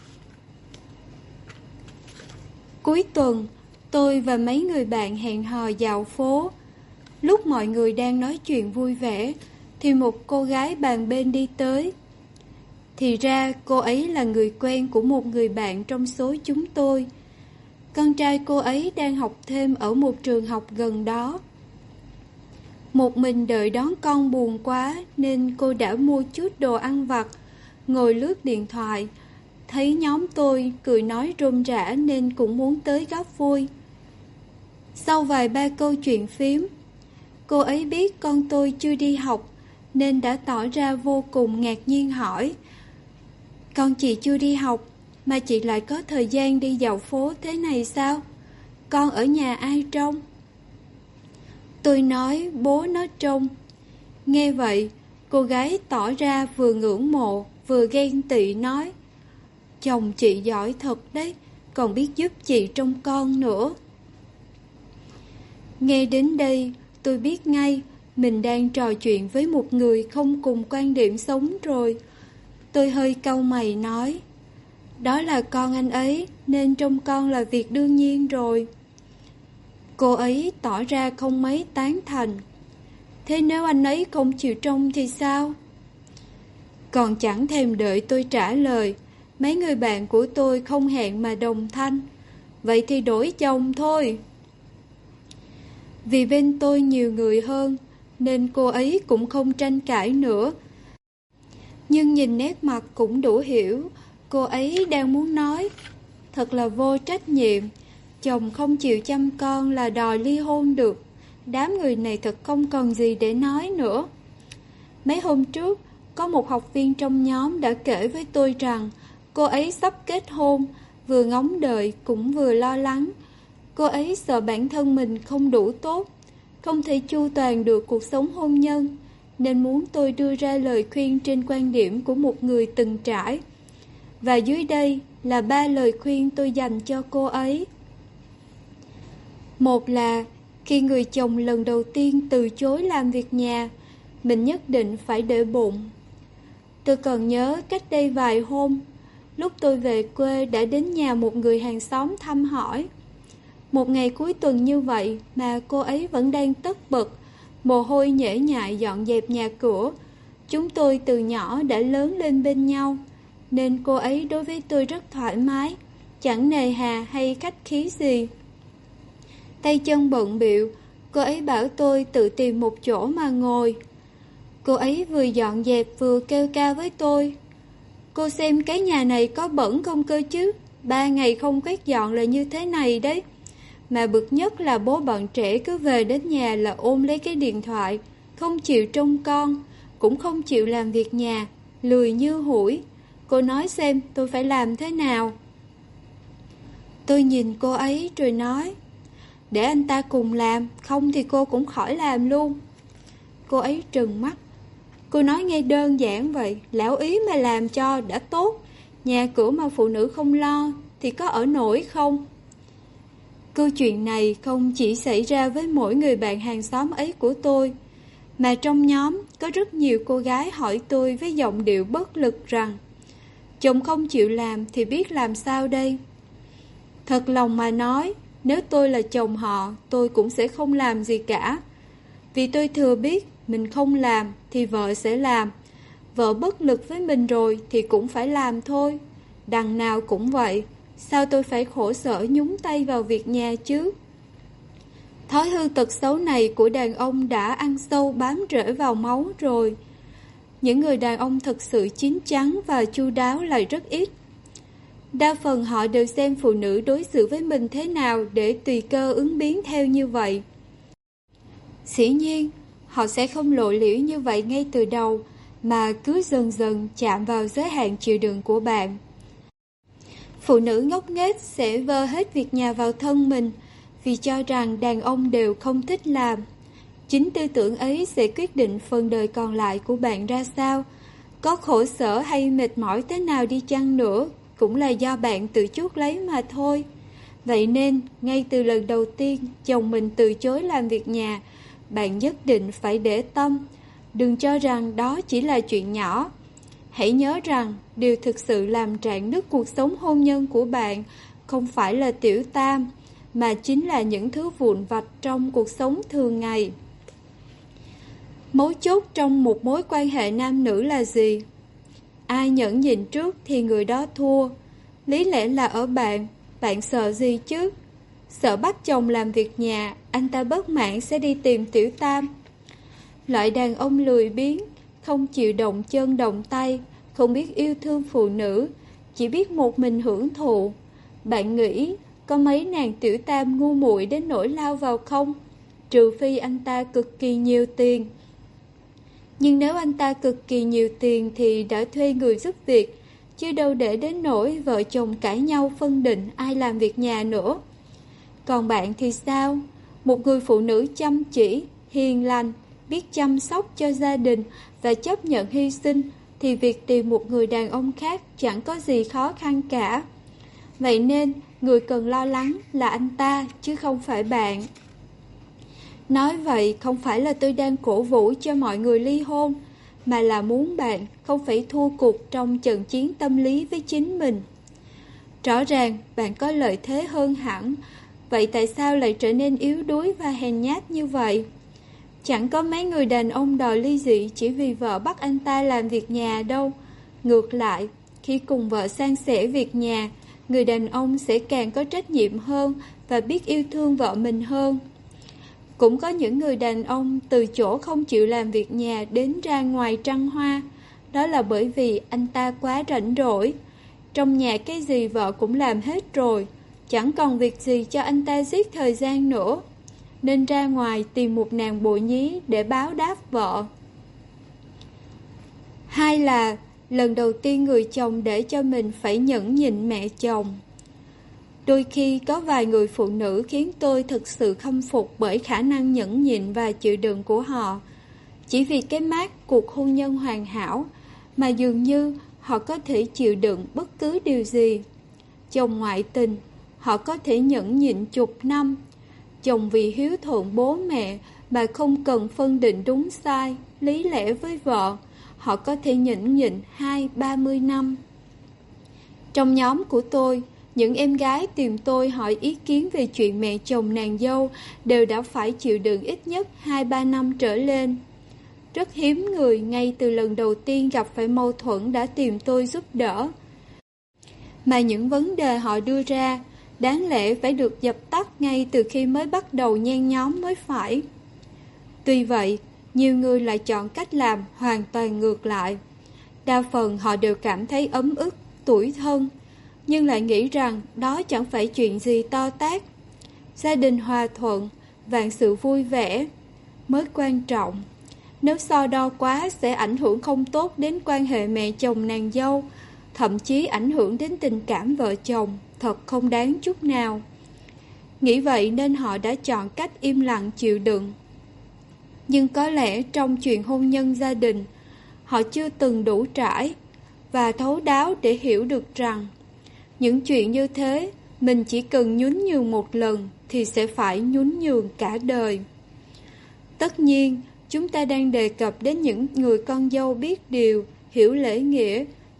Cuối tuần, tôi và mấy người bạn hẹn hò dạo phố. Lúc mọi người đang nói chuyện vui vẻ thì một cô gái bàn bên đi tới. Thì ra cô ấy là người quen của một người bạn trong số chúng tôi. Con trai cô ấy đang học thêm ở một trường học gần đó. Một mình đợi đón con buồn quá nên cô đã mua chút đồ ăn vặt, ngồi lướt điện thoại. Thấy nhóm tôi cười nói rôm rả nên cũng muốn tới góp vui. Sau vài ba câu chuyện phím, cô ấy biết con tôi chưa đi học nên đã tỏ ra vô cùng ngạc nhiên hỏi: "Con chị chưa đi học mà chị lại có thời gian đi dạo phố thế này sao? Con ở nhà ai trông?" Tôi nói bố nó trông. Nghe vậy, cô gái tỏ ra vừa ngưỡng mộ vừa ghen tị nói: "Chồng chị giỏi thật đấy, còn biết giúp chị trông con nữa." Nghe đến đây, tôi biết ngay mình đang trò chuyện với một người không cùng quan điểm sống rồi. Tôi hơi cau mày nói: "Đó là con anh ấy nên trông con là việc đương nhiên rồi." Cô ấy tỏ ra không mấy tán thành: "Thế nếu anh ấy không chịu trông thì sao?" Còn chẳng thèm đợi tôi trả lời, mấy người bạn của tôi không hẹn mà đồng thanh: "Vậy thì đổi chồng thôi." Vì bên tôi nhiều người hơn nên cô ấy cũng không tranh cãi nữa. Nhưng nhìn nét mặt cũng đủ hiểu, cô ấy đang muốn nói: "Thật là vô trách nhiệm, chồng không chịu chăm con là đòi ly hôn được. Đám người này thật không còn gì để nói nữa." Mấy hôm trước, có một học viên trong nhóm đã kể với tôi rằng cô ấy sắp kết hôn, vừa ngóng đợi cũng vừa lo lắng. Cô ấy sợ bản thân mình không đủ tốt, không thể chu toàn được cuộc sống hôn nhân, nên muốn tôi đưa ra lời khuyên trên quan điểm của một người từng trải. Và dưới đây là 3 lời khuyên tôi dành cho cô ấy. Một là, khi người chồng lần đầu tiên từ chối làm việc nhà, mình nhất định phải để bụng. Tôi còn nhớ cách đây vài hôm, lúc tôi về quê đã đến nhà một người hàng xóm thăm hỏi. Một ngày cuối tuần như vậy mà cô ấy vẫn đang tất bật, mồ hôi nhễ nhại dọn dẹp nhà cửa. Chúng tôi từ nhỏ đã lớn lên bên nhau, nên cô ấy đối với tôi rất thoải mái, chẳng nề hà hay khách khí gì. Tay chân bận bịu, cô ấy bảo tôi tự tìm một chỗ mà ngồi. Cô ấy vừa dọn dẹp vừa kêu ca với tôi: "Cô xem cái nhà này có bẩn không cơ chứ? 3 ngày không quét dọn là như thế này đấy." Mà bực nhất là bố bọn trẻ cứ về đến nhà là ôm lấy cái điện thoại, không chịu trông con, cũng không chịu làm việc nhà, lười như hủi. Cô nói xem tôi phải làm thế nào? Tôi nhìn cô ấy rồi nói: "Để anh ta cùng làm, không thì cô cũng khỏi làm luôn." Cô ấy trừng mắt: "Cô nói nghe đơn giản vậy, lão ý mà làm cho đã tốt. Nhà cửa mà phụ nữ không lo thì có ở nổi không?" Câu chuyện này không chỉ xảy ra với mỗi người bạn hàng xóm ấy của tôi, mà trong nhóm có rất nhiều cô gái hỏi tôi với giọng điệu bất lực rằng: Chồng không chịu làm thì biết làm sao đây? Thật lòng mà nói, nếu tôi là chồng họ, tôi cũng sẽ không làm gì cả. Vì tôi thừa biết mình không làm thì vợ sẽ làm. Vợ bất lực với mình rồi thì cũng phải làm thôi. Đằng nào cũng vậy, sao tôi phải khổ sở nhúng tay vào việc nhà chứ? Thói hư tật xấu này của đàn ông đã ăn sâu bám rễ vào máu rồi. Những người đàn ông thực sự chín chắn và chu đáo lại rất ít. Đa phần họ đều xem phụ nữ đối xử với mình thế nào để tùy cơ ứng biến theo như vậy. Dĩ nhiên, họ sẽ không lộ liễu như vậy ngay từ đầu, mà cứ dần dần chạm vào giới hạn chịu đựng của bạn. Phụ nữ ngốc nghếch sẽ vơ hết việc nhà vào thân mình, vì cho rằng đàn ông đều không thích làm. Chính tư tưởng ấy sẽ quyết định phần đời còn lại của bạn ra sao. Có khổ sở hay mệt mỏi thế nào đi chăng nữa, cũng là do bạn tự chuốc lấy mà thôi. Vậy nên, ngay từ lần đầu tiên chồng mình từ chối làm việc nhà, bạn nhất định phải để tâm. Đừng cho rằng đó chỉ là chuyện nhỏ. Hãy nhớ rằng, điều thực sự làm rạn nứt cuộc sống hôn nhân của bạn không phải là tiểu tam, mà chính là những thứ vụn vặt trong cuộc sống thường ngày. Mấu chốt trong một mối quan hệ nam nữ là gì? Ai nhẫn nhịn trước thì người đó thua. Lý lẽ là ở bạn, bạn sợ gì chứ? Sợ bắt chồng làm việc nhà, anh ta bất mãn sẽ đi tìm tiểu tam. Loại đàn ông lười biếng, không chịu động chân động tay, không biết yêu thương phụ nữ, chỉ biết một mình hưởng thụ. Bạn nghĩ có mấy nàng tiểu tam ngu muội đến nỗi lao vào không? Trừ phi anh ta cực kỳ nhiều tiền. Nhưng nếu anh ta cực kỳ nhiều tiền thì đã thuê người giúp việc, chứ đâu để đến nỗi vợ chồng cãi nhau phân định ai làm việc nhà nữa. Còn bạn thì sao? Một người phụ nữ chăm chỉ, hiền lành, biết chăm sóc cho gia đình và chấp nhận hy sinh, thì việc tìm một người đàn ông khác chẳng có gì khó khăn cả. Vậy nên, người cần lo lắng là anh ta, chứ không phải bạn. Nói vậy không phải là tôi đang cổ vũ cho mọi người ly hôn, mà là muốn bạn không phải thua cuộc trong trận chiến tâm lý với chính mình. Rõ ràng bạn có lợi thế hơn hẳn, vậy tại sao lại trở nên yếu đuối và hèn nhát như vậy? Chẳng có mấy người đàn ông đòi ly dị chỉ vì vợ bắt anh ta làm việc nhà đâu. Ngược lại, khi cùng vợ san sẻ việc nhà, người đàn ông sẽ càng có trách nhiệm hơn và biết yêu thương vợ mình hơn. Cũng có những người đàn ông từ chỗ không chịu làm việc nhà đến ra ngoài trăng hoa. Đó là bởi vì anh ta quá rảnh rỗi. Trong nhà cái gì vợ cũng làm hết rồi, chẳng còn việc gì cho anh ta giết thời gian nữa, nên ra ngoài tìm một nàng bội nhí để báo đáp vợ. Hai là lần đầu tiên người chồng để cho mình phải nhẫn nhịn mẹ chồng. Đôi khi có vài người phụ nữ khiến tôi thực sự khâm phục bởi khả năng nhẫn nhịn và chịu đựng của họ. Chỉ vì cái mác cuộc hôn nhân hoàn hảo mà dường như họ có thể chịu đựng bất cứ điều gì. Chồng ngoại tình, họ có thể nhẫn nhịn chục năm. Chồng vì hiếu thuận bố mẹ mà không cần phân định đúng sai, lý lẽ với vợ, họ có thể nhẫn nhịn 20-30 năm. Trong nhóm của tôi, những em gái tìm tôi hỏi ý kiến về chuyện mẹ chồng nàng dâu đều đã phải chịu đựng ít nhất 2-3 năm trở lên. Rất hiếm người ngay từ lần đầu tiên gặp phải mâu thuẫn đã tìm tôi giúp đỡ. Mà những vấn đề họ đưa ra, đáng lẽ phải được dập tắt ngay từ khi mới bắt đầu nhen nhóm mới phải. Tuy vậy, nhiều người lại chọn cách làm hoàn toàn ngược lại. Đa phần họ đều cảm thấy ấm ức, tủi thân, nhưng lại nghĩ rằng đó chẳng phải chuyện gì to tát. Gia đình hòa thuận, vạn sự vui vẻ mới quan trọng. Nếu so đo quá sẽ ảnh hưởng không tốt đến quan hệ mẹ chồng nàng dâu, thậm chí ảnh hưởng đến tình cảm vợ chồng, thật không đáng chút nào. Nghĩ vậy nên họ đã chọn cách im lặng chịu đựng. Nhưng có lẽ trong chuyện hôn nhân gia đình, họ chưa từng đủ trải và thấu đáo để hiểu được rằng những chuyện như thế, mình chỉ cần nhún nhường một lần thì sẽ phải nhún nhường cả đời. Tất nhiên, chúng ta đang đề cập đến những người con dâu biết điều, hiểu lễ nghĩa,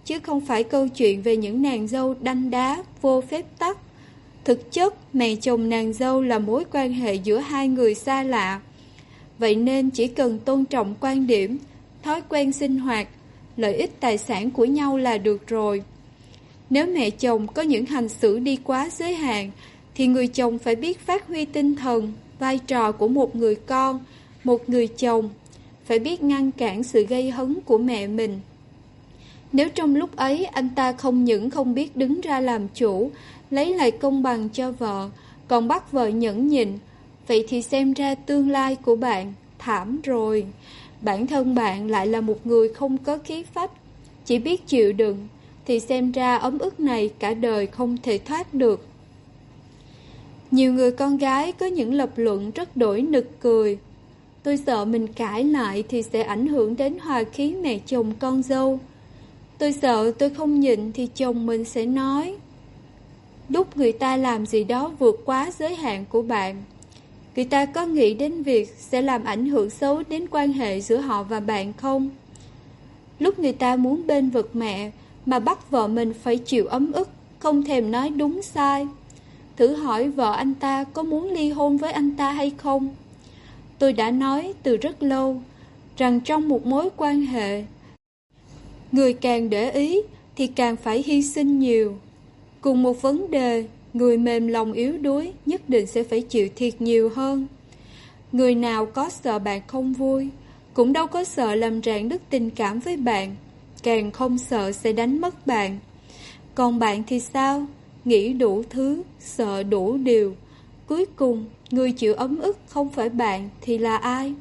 chứ không phải câu chuyện về những nàng dâu đanh đá, vô phép tắc. Thực chất, mẹ chồng nàng dâu là mối quan hệ giữa hai người xa lạ. Vậy nên chỉ cần tôn trọng quan điểm, thói quen sinh hoạt, lợi ích tài sản của nhau là được rồi. Nếu mẹ chồng có những hành xử đi quá giới hạn, thì người chồng phải biết phát huy tinh thần, vai trò của một người con, một người chồng, phải biết ngăn cản sự gây hấn của mẹ mình. Nếu trong lúc ấy anh ta không những không biết đứng ra làm chủ, lấy lại công bằng cho vợ, còn bắt vợ nhẫn nhịn, vậy thì xem ra tương lai của bạn thảm rồi. Bản thân bạn lại là một người không có khí phách, chỉ biết chịu đựng, thì xem ra ấm ức này cả đời không thể thoát được. Nhiều người con gái có những lập luận rất đổi nực cười. Tôi sợ mình cãi lại thì sẽ ảnh hưởng đến hòa khí mẹ chồng con dâu. Tôi sợ tôi không nhịn thì chồng mình sẽ nói. Lúc người ta làm gì đó vượt quá giới hạn của bạn, người ta có nghĩ đến việc sẽ làm ảnh hưởng xấu đến quan hệ giữa họ và bạn không? Lúc người ta muốn bênh vực mẹ mà bắt vợ mình phải chịu ấm ức, không thèm nói đúng sai, thử hỏi vợ anh ta có muốn ly hôn với anh ta hay không? Tôi đã nói từ rất lâu rằng trong một mối quan hệ, người càng để ý thì càng phải hy sinh nhiều. Cùng một vấn đề, người mềm lòng yếu đuối nhất định sẽ phải chịu thiệt nhiều hơn. Người nào có sợ bạn không vui, cũng đâu có sợ làm rạn nứt tình cảm với bạn, càng không sợ sẽ đánh mất bạn. Còn bạn thì sao? Nghĩ đủ thứ, sợ đủ điều. Cuối cùng, người chịu ấm ức không phải bạn thì là ai?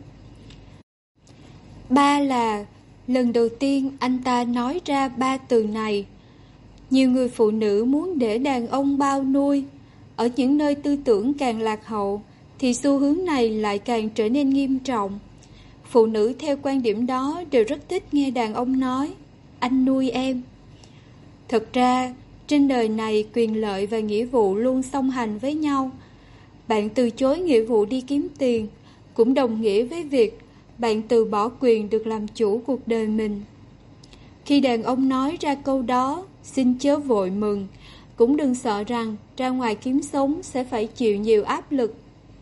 Ba là lần đầu tiên anh ta nói ra ba từ này. Nhiều người phụ nữ muốn để đàn ông bao nuôi. Ở những nơi tư tưởng càng lạc hậu thì xu hướng này lại càng trở nên nghiêm trọng. Phụ nữ theo quan điểm đó đều rất thích nghe đàn ông nói anh nuôi em. Thật ra, trên đời này quyền lợi và nghĩa vụ luôn song hành với nhau. Bạn từ chối nghĩa vụ đi kiếm tiền cũng đồng nghĩa với việc bạn từ bỏ quyền được làm chủ cuộc đời mình. Khi đàn ông nói ra câu đó, xin chớ vội mừng, cũng đừng sợ rằng ra ngoài kiếm sống sẽ phải chịu nhiều áp lực.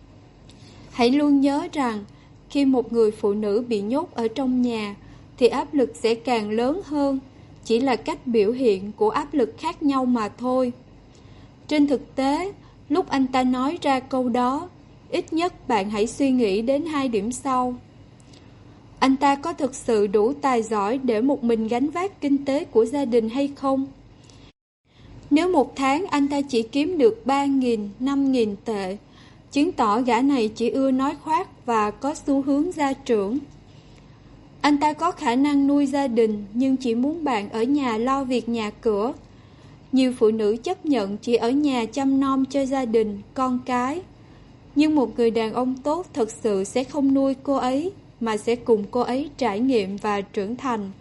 Hãy luôn nhớ rằng khi một người phụ nữ bị nhốt ở trong nhà thì áp lực sẽ càng lớn hơn, chỉ là cách biểu hiện của áp lực khác nhau mà thôi. Trên thực tế, lúc anh ta nói ra câu đó, ít nhất bạn hãy suy nghĩ đến hai điểm sau. Anh ta có thực sự đủ tài giỏi để một mình gánh vác kinh tế của gia đình hay không? Nếu một tháng anh ta chỉ kiếm được 3.000, 5.000 tệ, chứng tỏ gã này chỉ ưa nói khoác và có xu hướng gia trưởng. Anh ta có khả năng nuôi gia đình nhưng chỉ muốn bạn ở nhà lo việc nhà cửa. Nhiều phụ nữ chấp nhận chỉ ở nhà chăm nom cho gia đình, con cái. Nhưng một người đàn ông tốt thật sự sẽ không nuôi cô ấy, mà sẽ cùng cô ấy trải nghiệm và trưởng thành.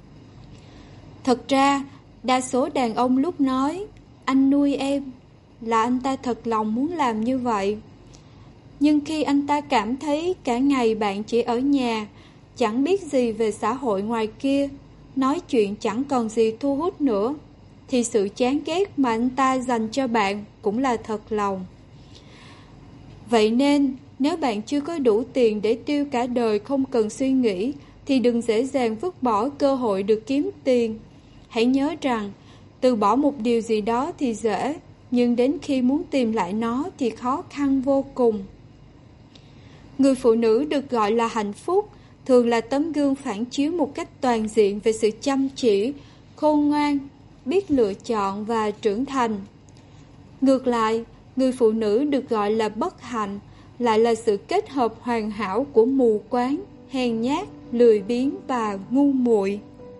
Thật ra, đa số đàn ông lúc nói anh nuôi em là anh ta thật lòng muốn làm như vậy. Nhưng khi anh ta cảm thấy cả ngày bạn chỉ ở nhà, chẳng biết gì về xã hội ngoài kia, nói chuyện chẳng còn gì thu hút nữa, thì sự chán ghét mà anh ta dành cho bạn cũng là thật lòng. Vậy nên, nếu bạn chưa có đủ tiền để tiêu cả đời không cần suy nghĩ, thì đừng dễ dàng vứt bỏ cơ hội được kiếm tiền. Hãy nhớ rằng, từ bỏ một điều gì đó thì dễ, nhưng đến khi muốn tìm lại nó thì khó khăn vô cùng. Người phụ nữ được gọi là hạnh phúc thường là tấm gương phản chiếu một cách toàn diện về sự chăm chỉ, khôn ngoan, biết lựa chọn và trưởng thành. Ngược lại, người phụ nữ được gọi là bất hạnh lại là sự kết hợp hoàn hảo của mù quáng, hèn nhát, lười biếng và ngu muội.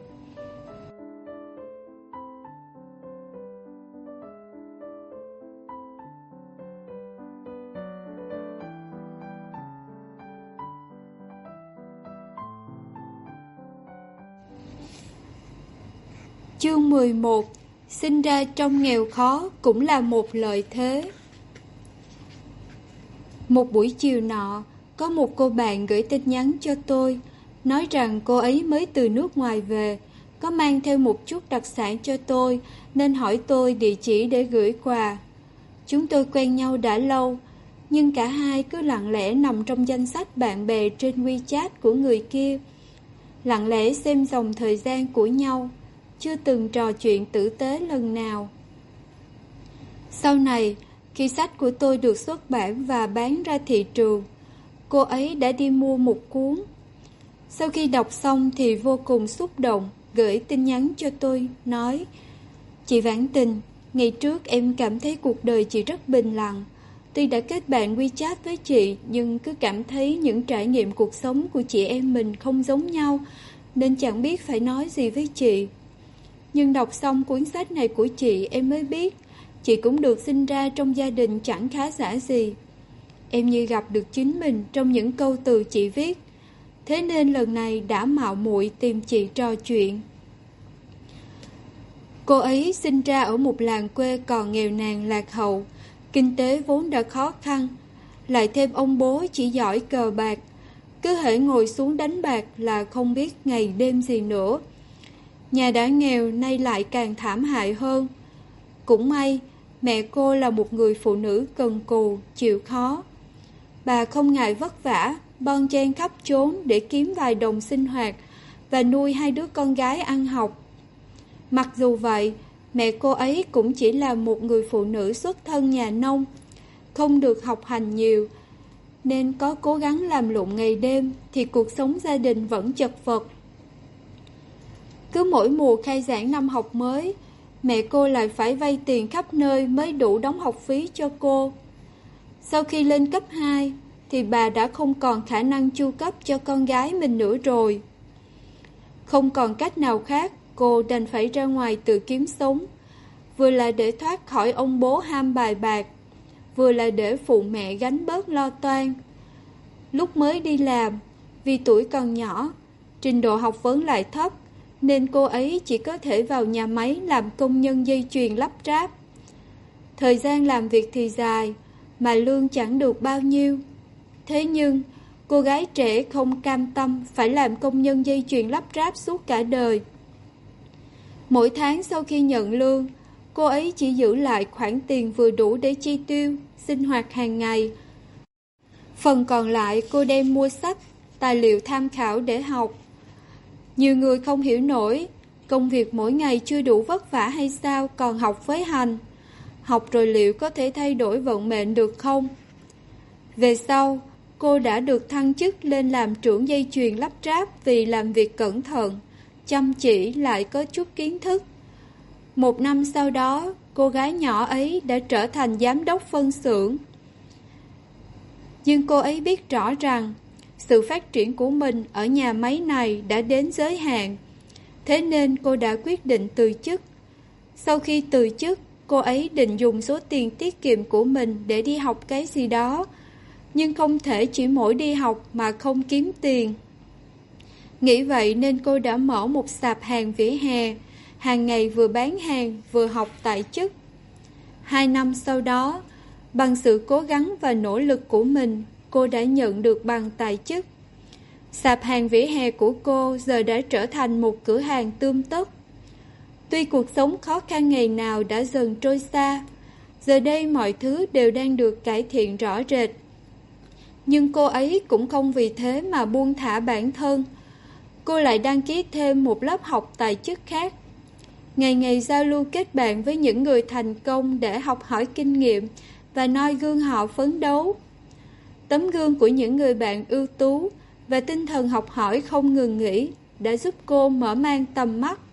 Chương 11. Sinh ra trong nghèo khó cũng là một lợi thế. Một buổi chiều nọ, có một cô bạn gửi tin nhắn cho tôi, nói rằng cô ấy mới từ nước ngoài về, có mang theo một chút đặc sản cho tôi, nên hỏi tôi địa chỉ để gửi quà. Chúng tôi quen nhau đã lâu, nhưng cả hai cứ lặng lẽ nằm trong danh sách bạn bè trên WeChat của người kia. Lặng lẽ xem dòng thời gian của nhau, chưa từng trò chuyện tử tế lần nào. Sau này, khi sách của tôi được xuất bản và bán ra thị trường, cô ấy đã đi mua một cuốn. Sau khi đọc xong thì vô cùng xúc động, gửi tin nhắn cho tôi, nói: "Chị Vãn Tình, ngày trước em cảm thấy cuộc đời chị rất bình lặng. Tuy đã kết bạn WeChat với chị, nhưng cứ cảm thấy những trải nghiệm cuộc sống của chị em mình không giống nhau, nên chẳng biết phải nói gì với chị. Nhưng đọc xong cuốn sách này của chị, em mới biết chị cũng được sinh ra trong gia đình chẳng khá giả gì. Em như gặp được chính mình trong những câu từ chị viết. Thế nên lần này đã mạo muội tìm chị trò chuyện." Cô ấy sinh ra ở một làng quê còn nghèo nàn lạc hậu, kinh tế vốn đã khó khăn, lại thêm ông bố chỉ giỏi cờ bạc, cứ hễ ngồi xuống đánh bạc là không biết ngày đêm gì nữa. Nhà đã nghèo nay lại càng thảm hại hơn. Cũng may, mẹ cô là một người phụ nữ cần cù, chịu khó. Bà không ngại vất vả, bon chen khắp chốn để kiếm vài đồng sinh hoạt và nuôi hai đứa con gái ăn học. Mặc dù vậy, mẹ cô ấy cũng chỉ là một người phụ nữ xuất thân nhà nông, không được học hành nhiều, nên có cố gắng làm lụng ngày đêm thì cuộc sống gia đình vẫn chật vật. Cứ mỗi mùa khai giảng năm học mới, mẹ cô lại phải vay tiền khắp nơi mới đủ đóng học phí cho cô. Sau khi lên cấp 2 thì bà đã không còn khả năng chu cấp cho con gái mình nữa rồi. Không còn cách nào khác, cô đành phải ra ngoài tự kiếm sống, vừa là để thoát khỏi ông bố ham bài bạc, vừa là để phụ mẹ gánh bớt lo toan. Lúc mới đi làm, vì tuổi còn nhỏ, trình độ học vấn lại thấp, nên cô ấy chỉ có thể vào nhà máy làm công nhân dây chuyền lắp ráp. Thời gian làm việc thì dài, mà lương chẳng được bao nhiêu. Thế nhưng, cô gái trẻ không cam tâm phải làm công nhân dây chuyền lắp ráp suốt cả đời. Mỗi tháng sau khi nhận lương, cô ấy chỉ giữ lại khoản tiền vừa đủ để chi tiêu, sinh hoạt hàng ngày. Phần còn lại cô đem mua sách, tài liệu tham khảo để học. Nhiều người không hiểu nổi, công việc mỗi ngày chưa đủ vất vả hay sao còn học với hành. Học rồi liệu có thể thay đổi vận mệnh được không? Về sau, cô đã được thăng chức lên làm trưởng dây chuyền lắp ráp vì làm việc cẩn thận, chăm chỉ lại có chút kiến thức. 1 năm sau đó, cô gái nhỏ ấy đã trở thành giám đốc phân xưởng. Nhưng cô ấy biết rõ rằng sự phát triển của mình ở nhà máy này đã đến giới hạn. Thế nên cô đã quyết định từ chức. Sau khi từ chức, cô ấy định dùng số tiền tiết kiệm của mình để đi học cái gì đó. Nhưng không thể chỉ mỗi đi học mà không kiếm tiền. Nghĩ vậy nên cô đã mở một sạp hàng vỉa hè, hàng ngày vừa bán hàng vừa học tại chức. 2 năm sau đó, bằng sự cố gắng và nỗ lực của mình, cô đã nhận được bằng tại chức. Sạp hàng vỉa hè của cô giờ đã trở thành một cửa hàng tươm tất. Tuy cuộc sống khó khăn ngày nào đã dần trôi xa, giờ đây mọi thứ đều đang được cải thiện rõ rệt. Nhưng cô ấy cũng không vì thế mà buông thả bản thân. Cô lại đăng ký thêm một lớp học tại chức khác. Ngày ngày giao lưu kết bạn với những người thành công để học hỏi kinh nghiệm và noi gương họ phấn đấu. Tấm gương của những người bạn ưu tú và tinh thần học hỏi không ngừng nghỉ đã giúp cô mở mang tầm mắt.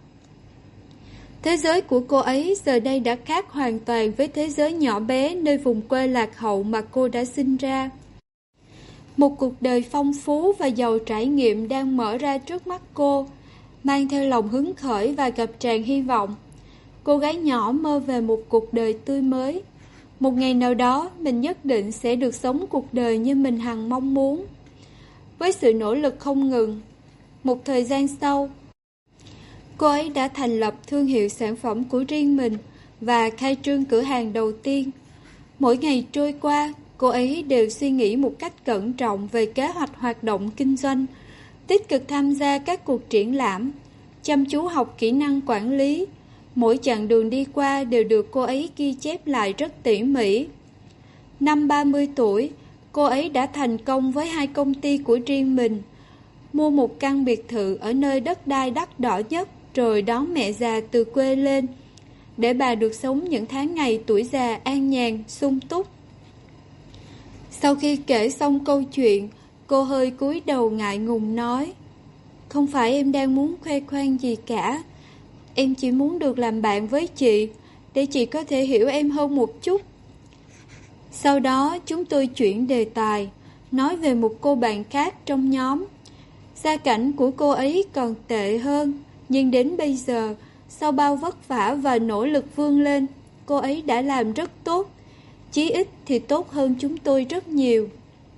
Thế giới của cô ấy giờ đây đã khác hoàn toàn với thế giới nhỏ bé nơi vùng quê lạc hậu mà cô đã sinh ra. Một cuộc đời phong phú và giàu trải nghiệm đang mở ra trước mắt cô, mang theo lòng hứng khởi và ngập tràn hy vọng. Cô gái nhỏ mơ về một cuộc đời tươi mới. Một ngày nào đó mình nhất định sẽ được sống cuộc đời như mình hằng mong muốn. Với sự nỗ lực không ngừng, một thời gian sau, cô ấy đã thành lập thương hiệu sản phẩm của riêng mình và khai trương cửa hàng đầu tiên. Mỗi ngày trôi qua, cô ấy đều suy nghĩ một cách cẩn trọng về kế hoạch hoạt động kinh doanh, tích cực tham gia các cuộc triển lãm, chăm chú học kỹ năng quản lý. Mỗi chặng đường đi qua đều được cô ấy ghi chép lại rất tỉ mỉ. Năm 30 tuổi, cô ấy đã thành công với 2 công ty của riêng mình, mua một căn biệt thự ở nơi đất đai đắt đỏ nhất, rồi đón mẹ già từ quê lên, để bà được sống những tháng ngày tuổi già an nhàn, sung túc. Sau khi kể xong câu chuyện, cô hơi cúi đầu ngại ngùng nói: "Không phải em đang muốn khoe khoang gì cả. Em chỉ muốn được làm bạn với chị, để chị có thể hiểu em hơn một chút." Sau đó chúng tôi chuyển đề tài, nói về một cô bạn khác trong nhóm. Gia cảnh của cô ấy còn tệ hơn, nhưng đến bây giờ, sau bao vất vả và nỗ lực vươn lên, cô ấy đã làm rất tốt. Chí ít thì tốt hơn chúng tôi rất nhiều.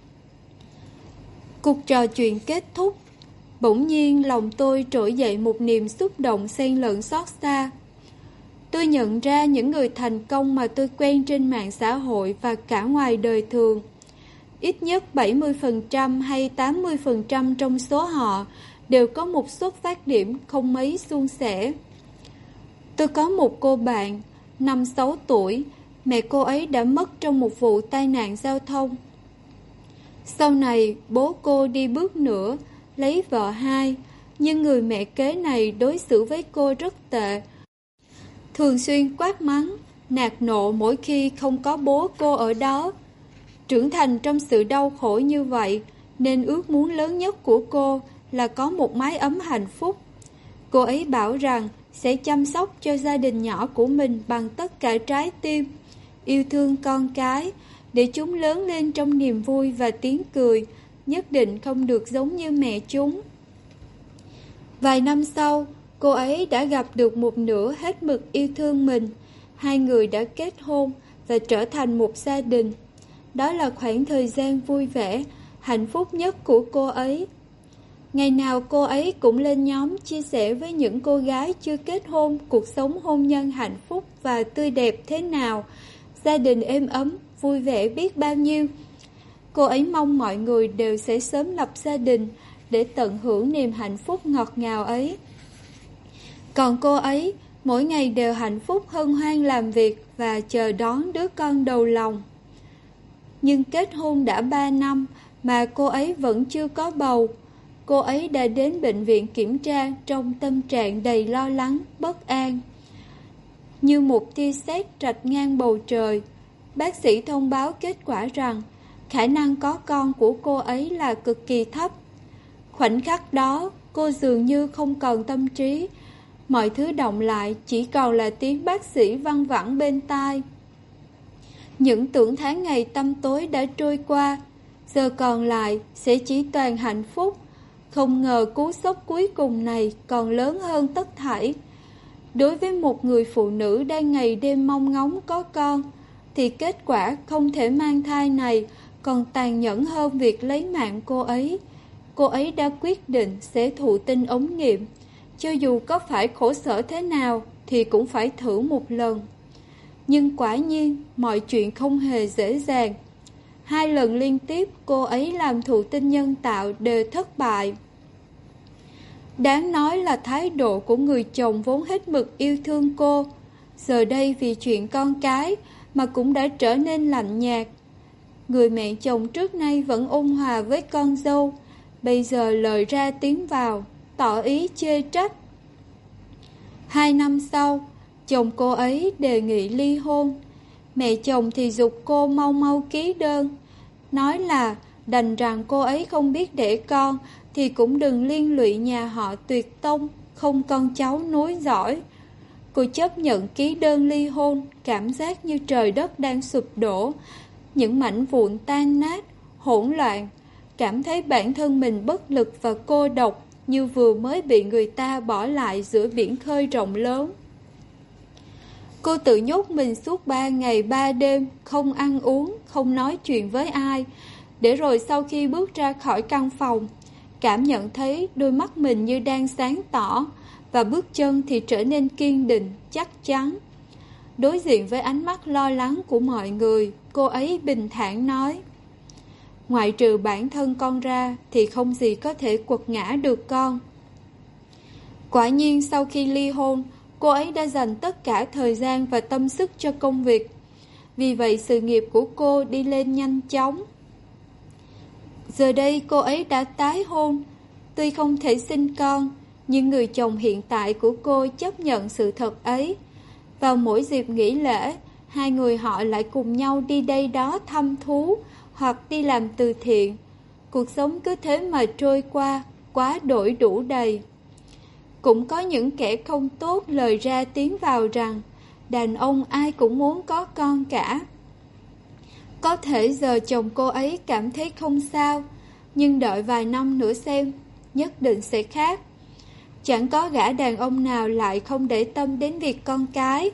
Cuộc trò chuyện kết thúc. Bỗng nhiên lòng tôi trỗi dậy một niềm xúc động xen lẫn xót xa. Tôi nhận ra những người thành công mà tôi quen trên mạng xã hội và cả ngoài đời thường, ít nhất 70% hay 80% trong số họ đều có một xuất phát điểm không mấy suôn sẻ. Tôi có một cô bạn, 5-6 tuổi, mẹ cô ấy đã mất trong một vụ tai nạn giao thông. Sau này, bố cô đi bước nữa, lấy vợ 2, nhưng người mẹ kế này đối xử với cô rất tệ. Thường xuyên quát mắng, nạt nộ mỗi khi không có bố cô ở đó. Trưởng thành trong sự đau khổ như vậy, nên ước muốn lớn nhất của cô là có một mái ấm hạnh phúc. Cô ấy bảo rằng sẽ chăm sóc cho gia đình nhỏ của mình bằng tất cả trái tim, yêu thương con cái, để chúng lớn lên trong niềm vui và tiếng cười, nhất định không được giống như mẹ chúng. Vài năm sau, cô ấy đã gặp được một nửa hết mực yêu thương mình. 2 người đã kết hôn và trở thành một gia đình. Đó là khoảng thời gian vui vẻ, hạnh phúc nhất của cô ấy. Ngày nào cô ấy cũng lên nhóm chia sẻ với những cô gái chưa kết hôn cuộc sống hôn nhân hạnh phúc và tươi đẹp thế nào, gia đình êm ấm, vui vẻ biết bao nhiêu. Cô ấy mong mọi người đều sẽ sớm lập gia đình để tận hưởng niềm hạnh phúc ngọt ngào ấy. Còn cô ấy mỗi ngày đều hạnh phúc hân hoan làm việc và chờ đón đứa con đầu lòng. Nhưng kết hôn đã 3 năm mà cô ấy vẫn chưa có bầu. Cô ấy đã đến bệnh viện kiểm tra trong tâm trạng đầy lo lắng, bất an. Như một tia sét rạch ngang bầu trời, bác sĩ thông báo kết quả rằng khả năng có con của cô ấy là cực kỳ thấp. Khoảnh khắc đó, cô dường như không còn tâm trí. Mọi thứ động lại chỉ còn là tiếng bác sĩ văng vẳng bên tai. Những tưởng tháng ngày tăm tối đã trôi qua, giờ còn lại sẽ chỉ toàn hạnh phúc. Không ngờ cú sốc cuối cùng này còn lớn hơn tất thảy. Đối với một người phụ nữ đang ngày đêm mong ngóng có con, thì kết quả không thể mang thai này còn tàn nhẫn hơn việc lấy mạng cô ấy. Cô ấy đã quyết định sẽ thụ tinh ống nghiệm. Cho dù có phải khổ sở thế nào thì cũng phải thử một lần. Nhưng quả nhiên mọi chuyện không hề dễ dàng. 2 lần liên tiếp cô ấy làm thụ tinh nhân tạo đều thất bại. Đáng nói là thái độ của người chồng vốn hết mực yêu thương cô, giờ đây vì chuyện con cái mà cũng đã trở nên lạnh nhạt. Người mẹ chồng trước nay vẫn ôn hòa với con dâu, bây giờ lời ra tiếng vào, tỏ ý chê trách. 2 năm sau, chồng cô ấy đề nghị ly hôn. Mẹ chồng thì giục cô mau mau ký đơn, nói là đành rằng cô ấy không biết đẻ con thì cũng đừng liên lụy nhà họ tuyệt tông, không con cháu nối dõi. Cô chấp nhận ký đơn ly hôn, cảm giác như trời đất đang sụp đổ, những mảnh vụn tan nát, hỗn loạn, cảm thấy bản thân mình bất lực và cô độc, như vừa mới bị người ta bỏ lại giữa biển khơi rộng lớn. Cô tự nhốt mình suốt 3 ngày 3 đêm, không ăn uống, không nói chuyện với ai, để rồi sau khi bước ra khỏi căn phòng, cảm nhận thấy đôi mắt mình như đang sáng tỏ, và bước chân thì trở nên kiên định, chắc chắn. Đối diện với ánh mắt lo lắng của mọi người, cô ấy bình thản nói: ngoại trừ bản thân con ra thì không gì có thể quật ngã được con. Quả nhiên sau khi ly hôn, cô ấy đã dành tất cả thời gian và tâm sức cho công việc. Vì vậy sự nghiệp của cô đi lên nhanh chóng. Giờ đây cô ấy đã tái hôn. Tuy không thể sinh con, nhưng người chồng hiện tại của cô chấp nhận sự thật ấy. Vào mỗi dịp nghỉ lễ, hai người họ lại cùng nhau đi đây đó thăm thú hoặc đi làm từ thiện. Cuộc sống cứ thế mà trôi qua, quá đổi đủ đầy. Cũng có những kẻ không tốt lời ra tiếng vào rằng đàn ông ai cũng muốn có con cả. Có thể giờ chồng cô ấy cảm thấy không sao, nhưng đợi vài năm nữa xem, nhất định sẽ khác. Chẳng có gã đàn ông nào lại không để tâm đến việc con cái.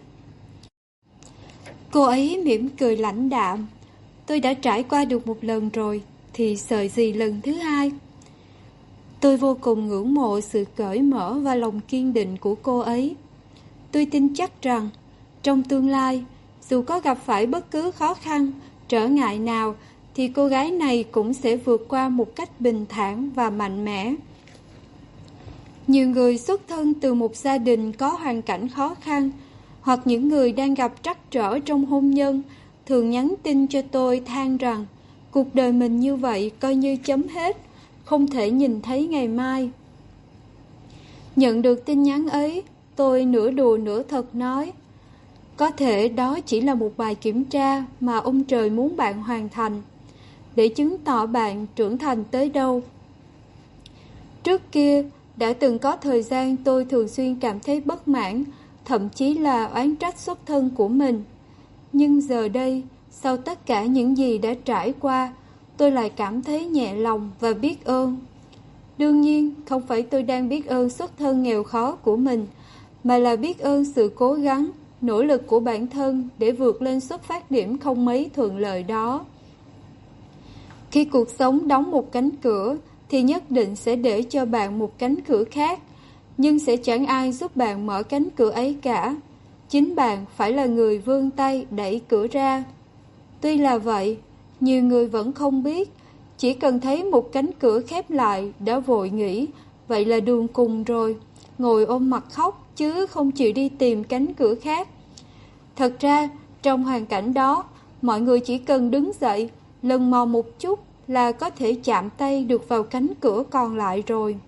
Cô ấy mỉm cười lãnh đạm. Tôi đã trải qua được một lần rồi, thì sợ gì lần thứ hai. Tôi vô cùng ngưỡng mộ sự cởi mở và lòng kiên định của cô ấy. Tôi tin chắc rằng, trong tương lai, dù có gặp phải bất cứ khó khăn, trở ngại nào, thì cô gái này cũng sẽ vượt qua một cách bình thản và mạnh mẽ. Nhiều người xuất thân từ một gia đình có hoàn cảnh khó khăn, hoặc những người đang gặp trắc trở trong hôn nhân, thường nhắn tin cho tôi than rằng cuộc đời mình như vậy coi như chấm hết, không thể nhìn thấy ngày mai. Nhận được tin nhắn ấy, tôi nửa đùa nửa thật nói, có thể đó chỉ là một bài kiểm tra mà ông trời muốn bạn hoàn thành, để chứng tỏ bạn trưởng thành tới đâu. Trước kia, đã từng có thời gian tôi thường xuyên cảm thấy bất mãn, thậm chí là oán trách xuất thân của mình. Nhưng giờ đây, sau tất cả những gì đã trải qua, tôi lại cảm thấy nhẹ lòng và biết ơn. Đương nhiên, không phải tôi đang biết ơn xuất thân nghèo khó của mình, mà là biết ơn sự cố gắng, nỗ lực của bản thân để vượt lên xuất phát điểm không mấy thuận lợi đó. Khi cuộc sống đóng một cánh cửa, thì nhất định sẽ để cho bạn một cánh cửa khác, nhưng sẽ chẳng ai giúp bạn mở cánh cửa ấy cả. Chính bạn phải là người vươn tay đẩy cửa ra. Tuy là vậy, nhiều người vẫn không biết, chỉ cần thấy một cánh cửa khép lại đã vội nghĩ, vậy là đường cùng rồi, ngồi ôm mặt khóc chứ không chịu đi tìm cánh cửa khác. Thật ra, trong hoàn cảnh đó, mọi người chỉ cần đứng dậy, lần mò một chút là có thể chạm tay được vào cánh cửa còn lại rồi.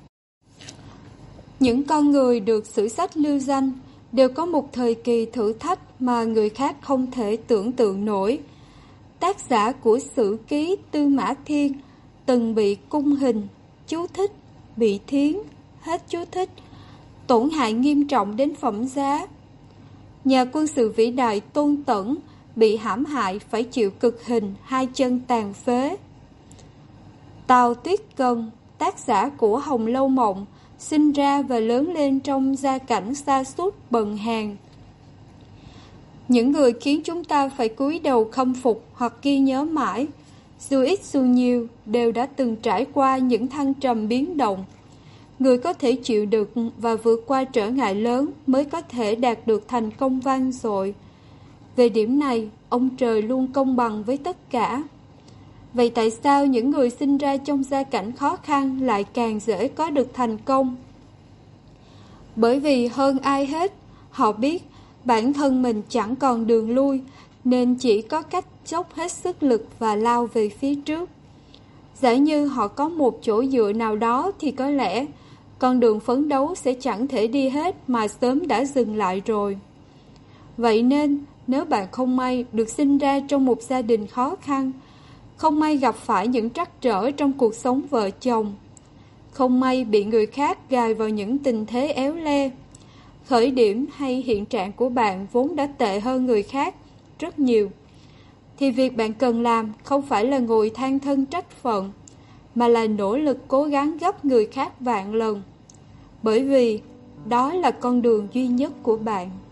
Những con người được sử sách lưu danh đều có một thời kỳ thử thách mà người khác không thể tưởng tượng nổi. Tác giả của sử ký Tư Mã Thiên từng bị cung hình, chú thích, bị thiến, hết chú thích, tổn hại nghiêm trọng đến phẩm giá. Nhà quân sự vĩ đại Tôn Tẩn bị hãm hại phải chịu cực hình, hai chân tàn phế. Tào Tuyết Cần, tác giả của Hồng Lâu Mộng, sinh ra và lớn lên trong gia cảnh sa sút bần hàn. Những người khiến chúng ta phải cúi đầu khâm phục hoặc ghi nhớ mãi, dù ít dù nhiều, đều đã từng trải qua những thăng trầm biến động. Người có thể chịu đựng và vượt qua trở ngại lớn mới có thể đạt được thành công vang dội. Về điểm này, ông trời luôn công bằng với tất cả. Vậy tại sao những người sinh ra trong gia cảnh khó khăn lại càng dễ có được thành công? Bởi vì hơn ai hết, họ biết bản thân mình chẳng còn đường lui, nên chỉ có cách dốc hết sức lực và lao về phía trước. Giả như họ có một chỗ dựa nào đó thì có lẽ con đường phấn đấu sẽ chẳng thể đi hết mà sớm đã dừng lại rồi. Vậy nên, nếu bạn không may được sinh ra trong một gia đình khó khăn, không may gặp phải những trắc trở trong cuộc sống vợ chồng, không may bị người khác gài vào những tình thế éo le, khởi điểm hay hiện trạng của bạn vốn đã tệ hơn người khác rất nhiều, thì việc bạn cần làm không phải là ngồi than thân trách phận, mà là nỗ lực cố gắng gấp người khác vạn lần. Bởi vì đó là con đường duy nhất của bạn.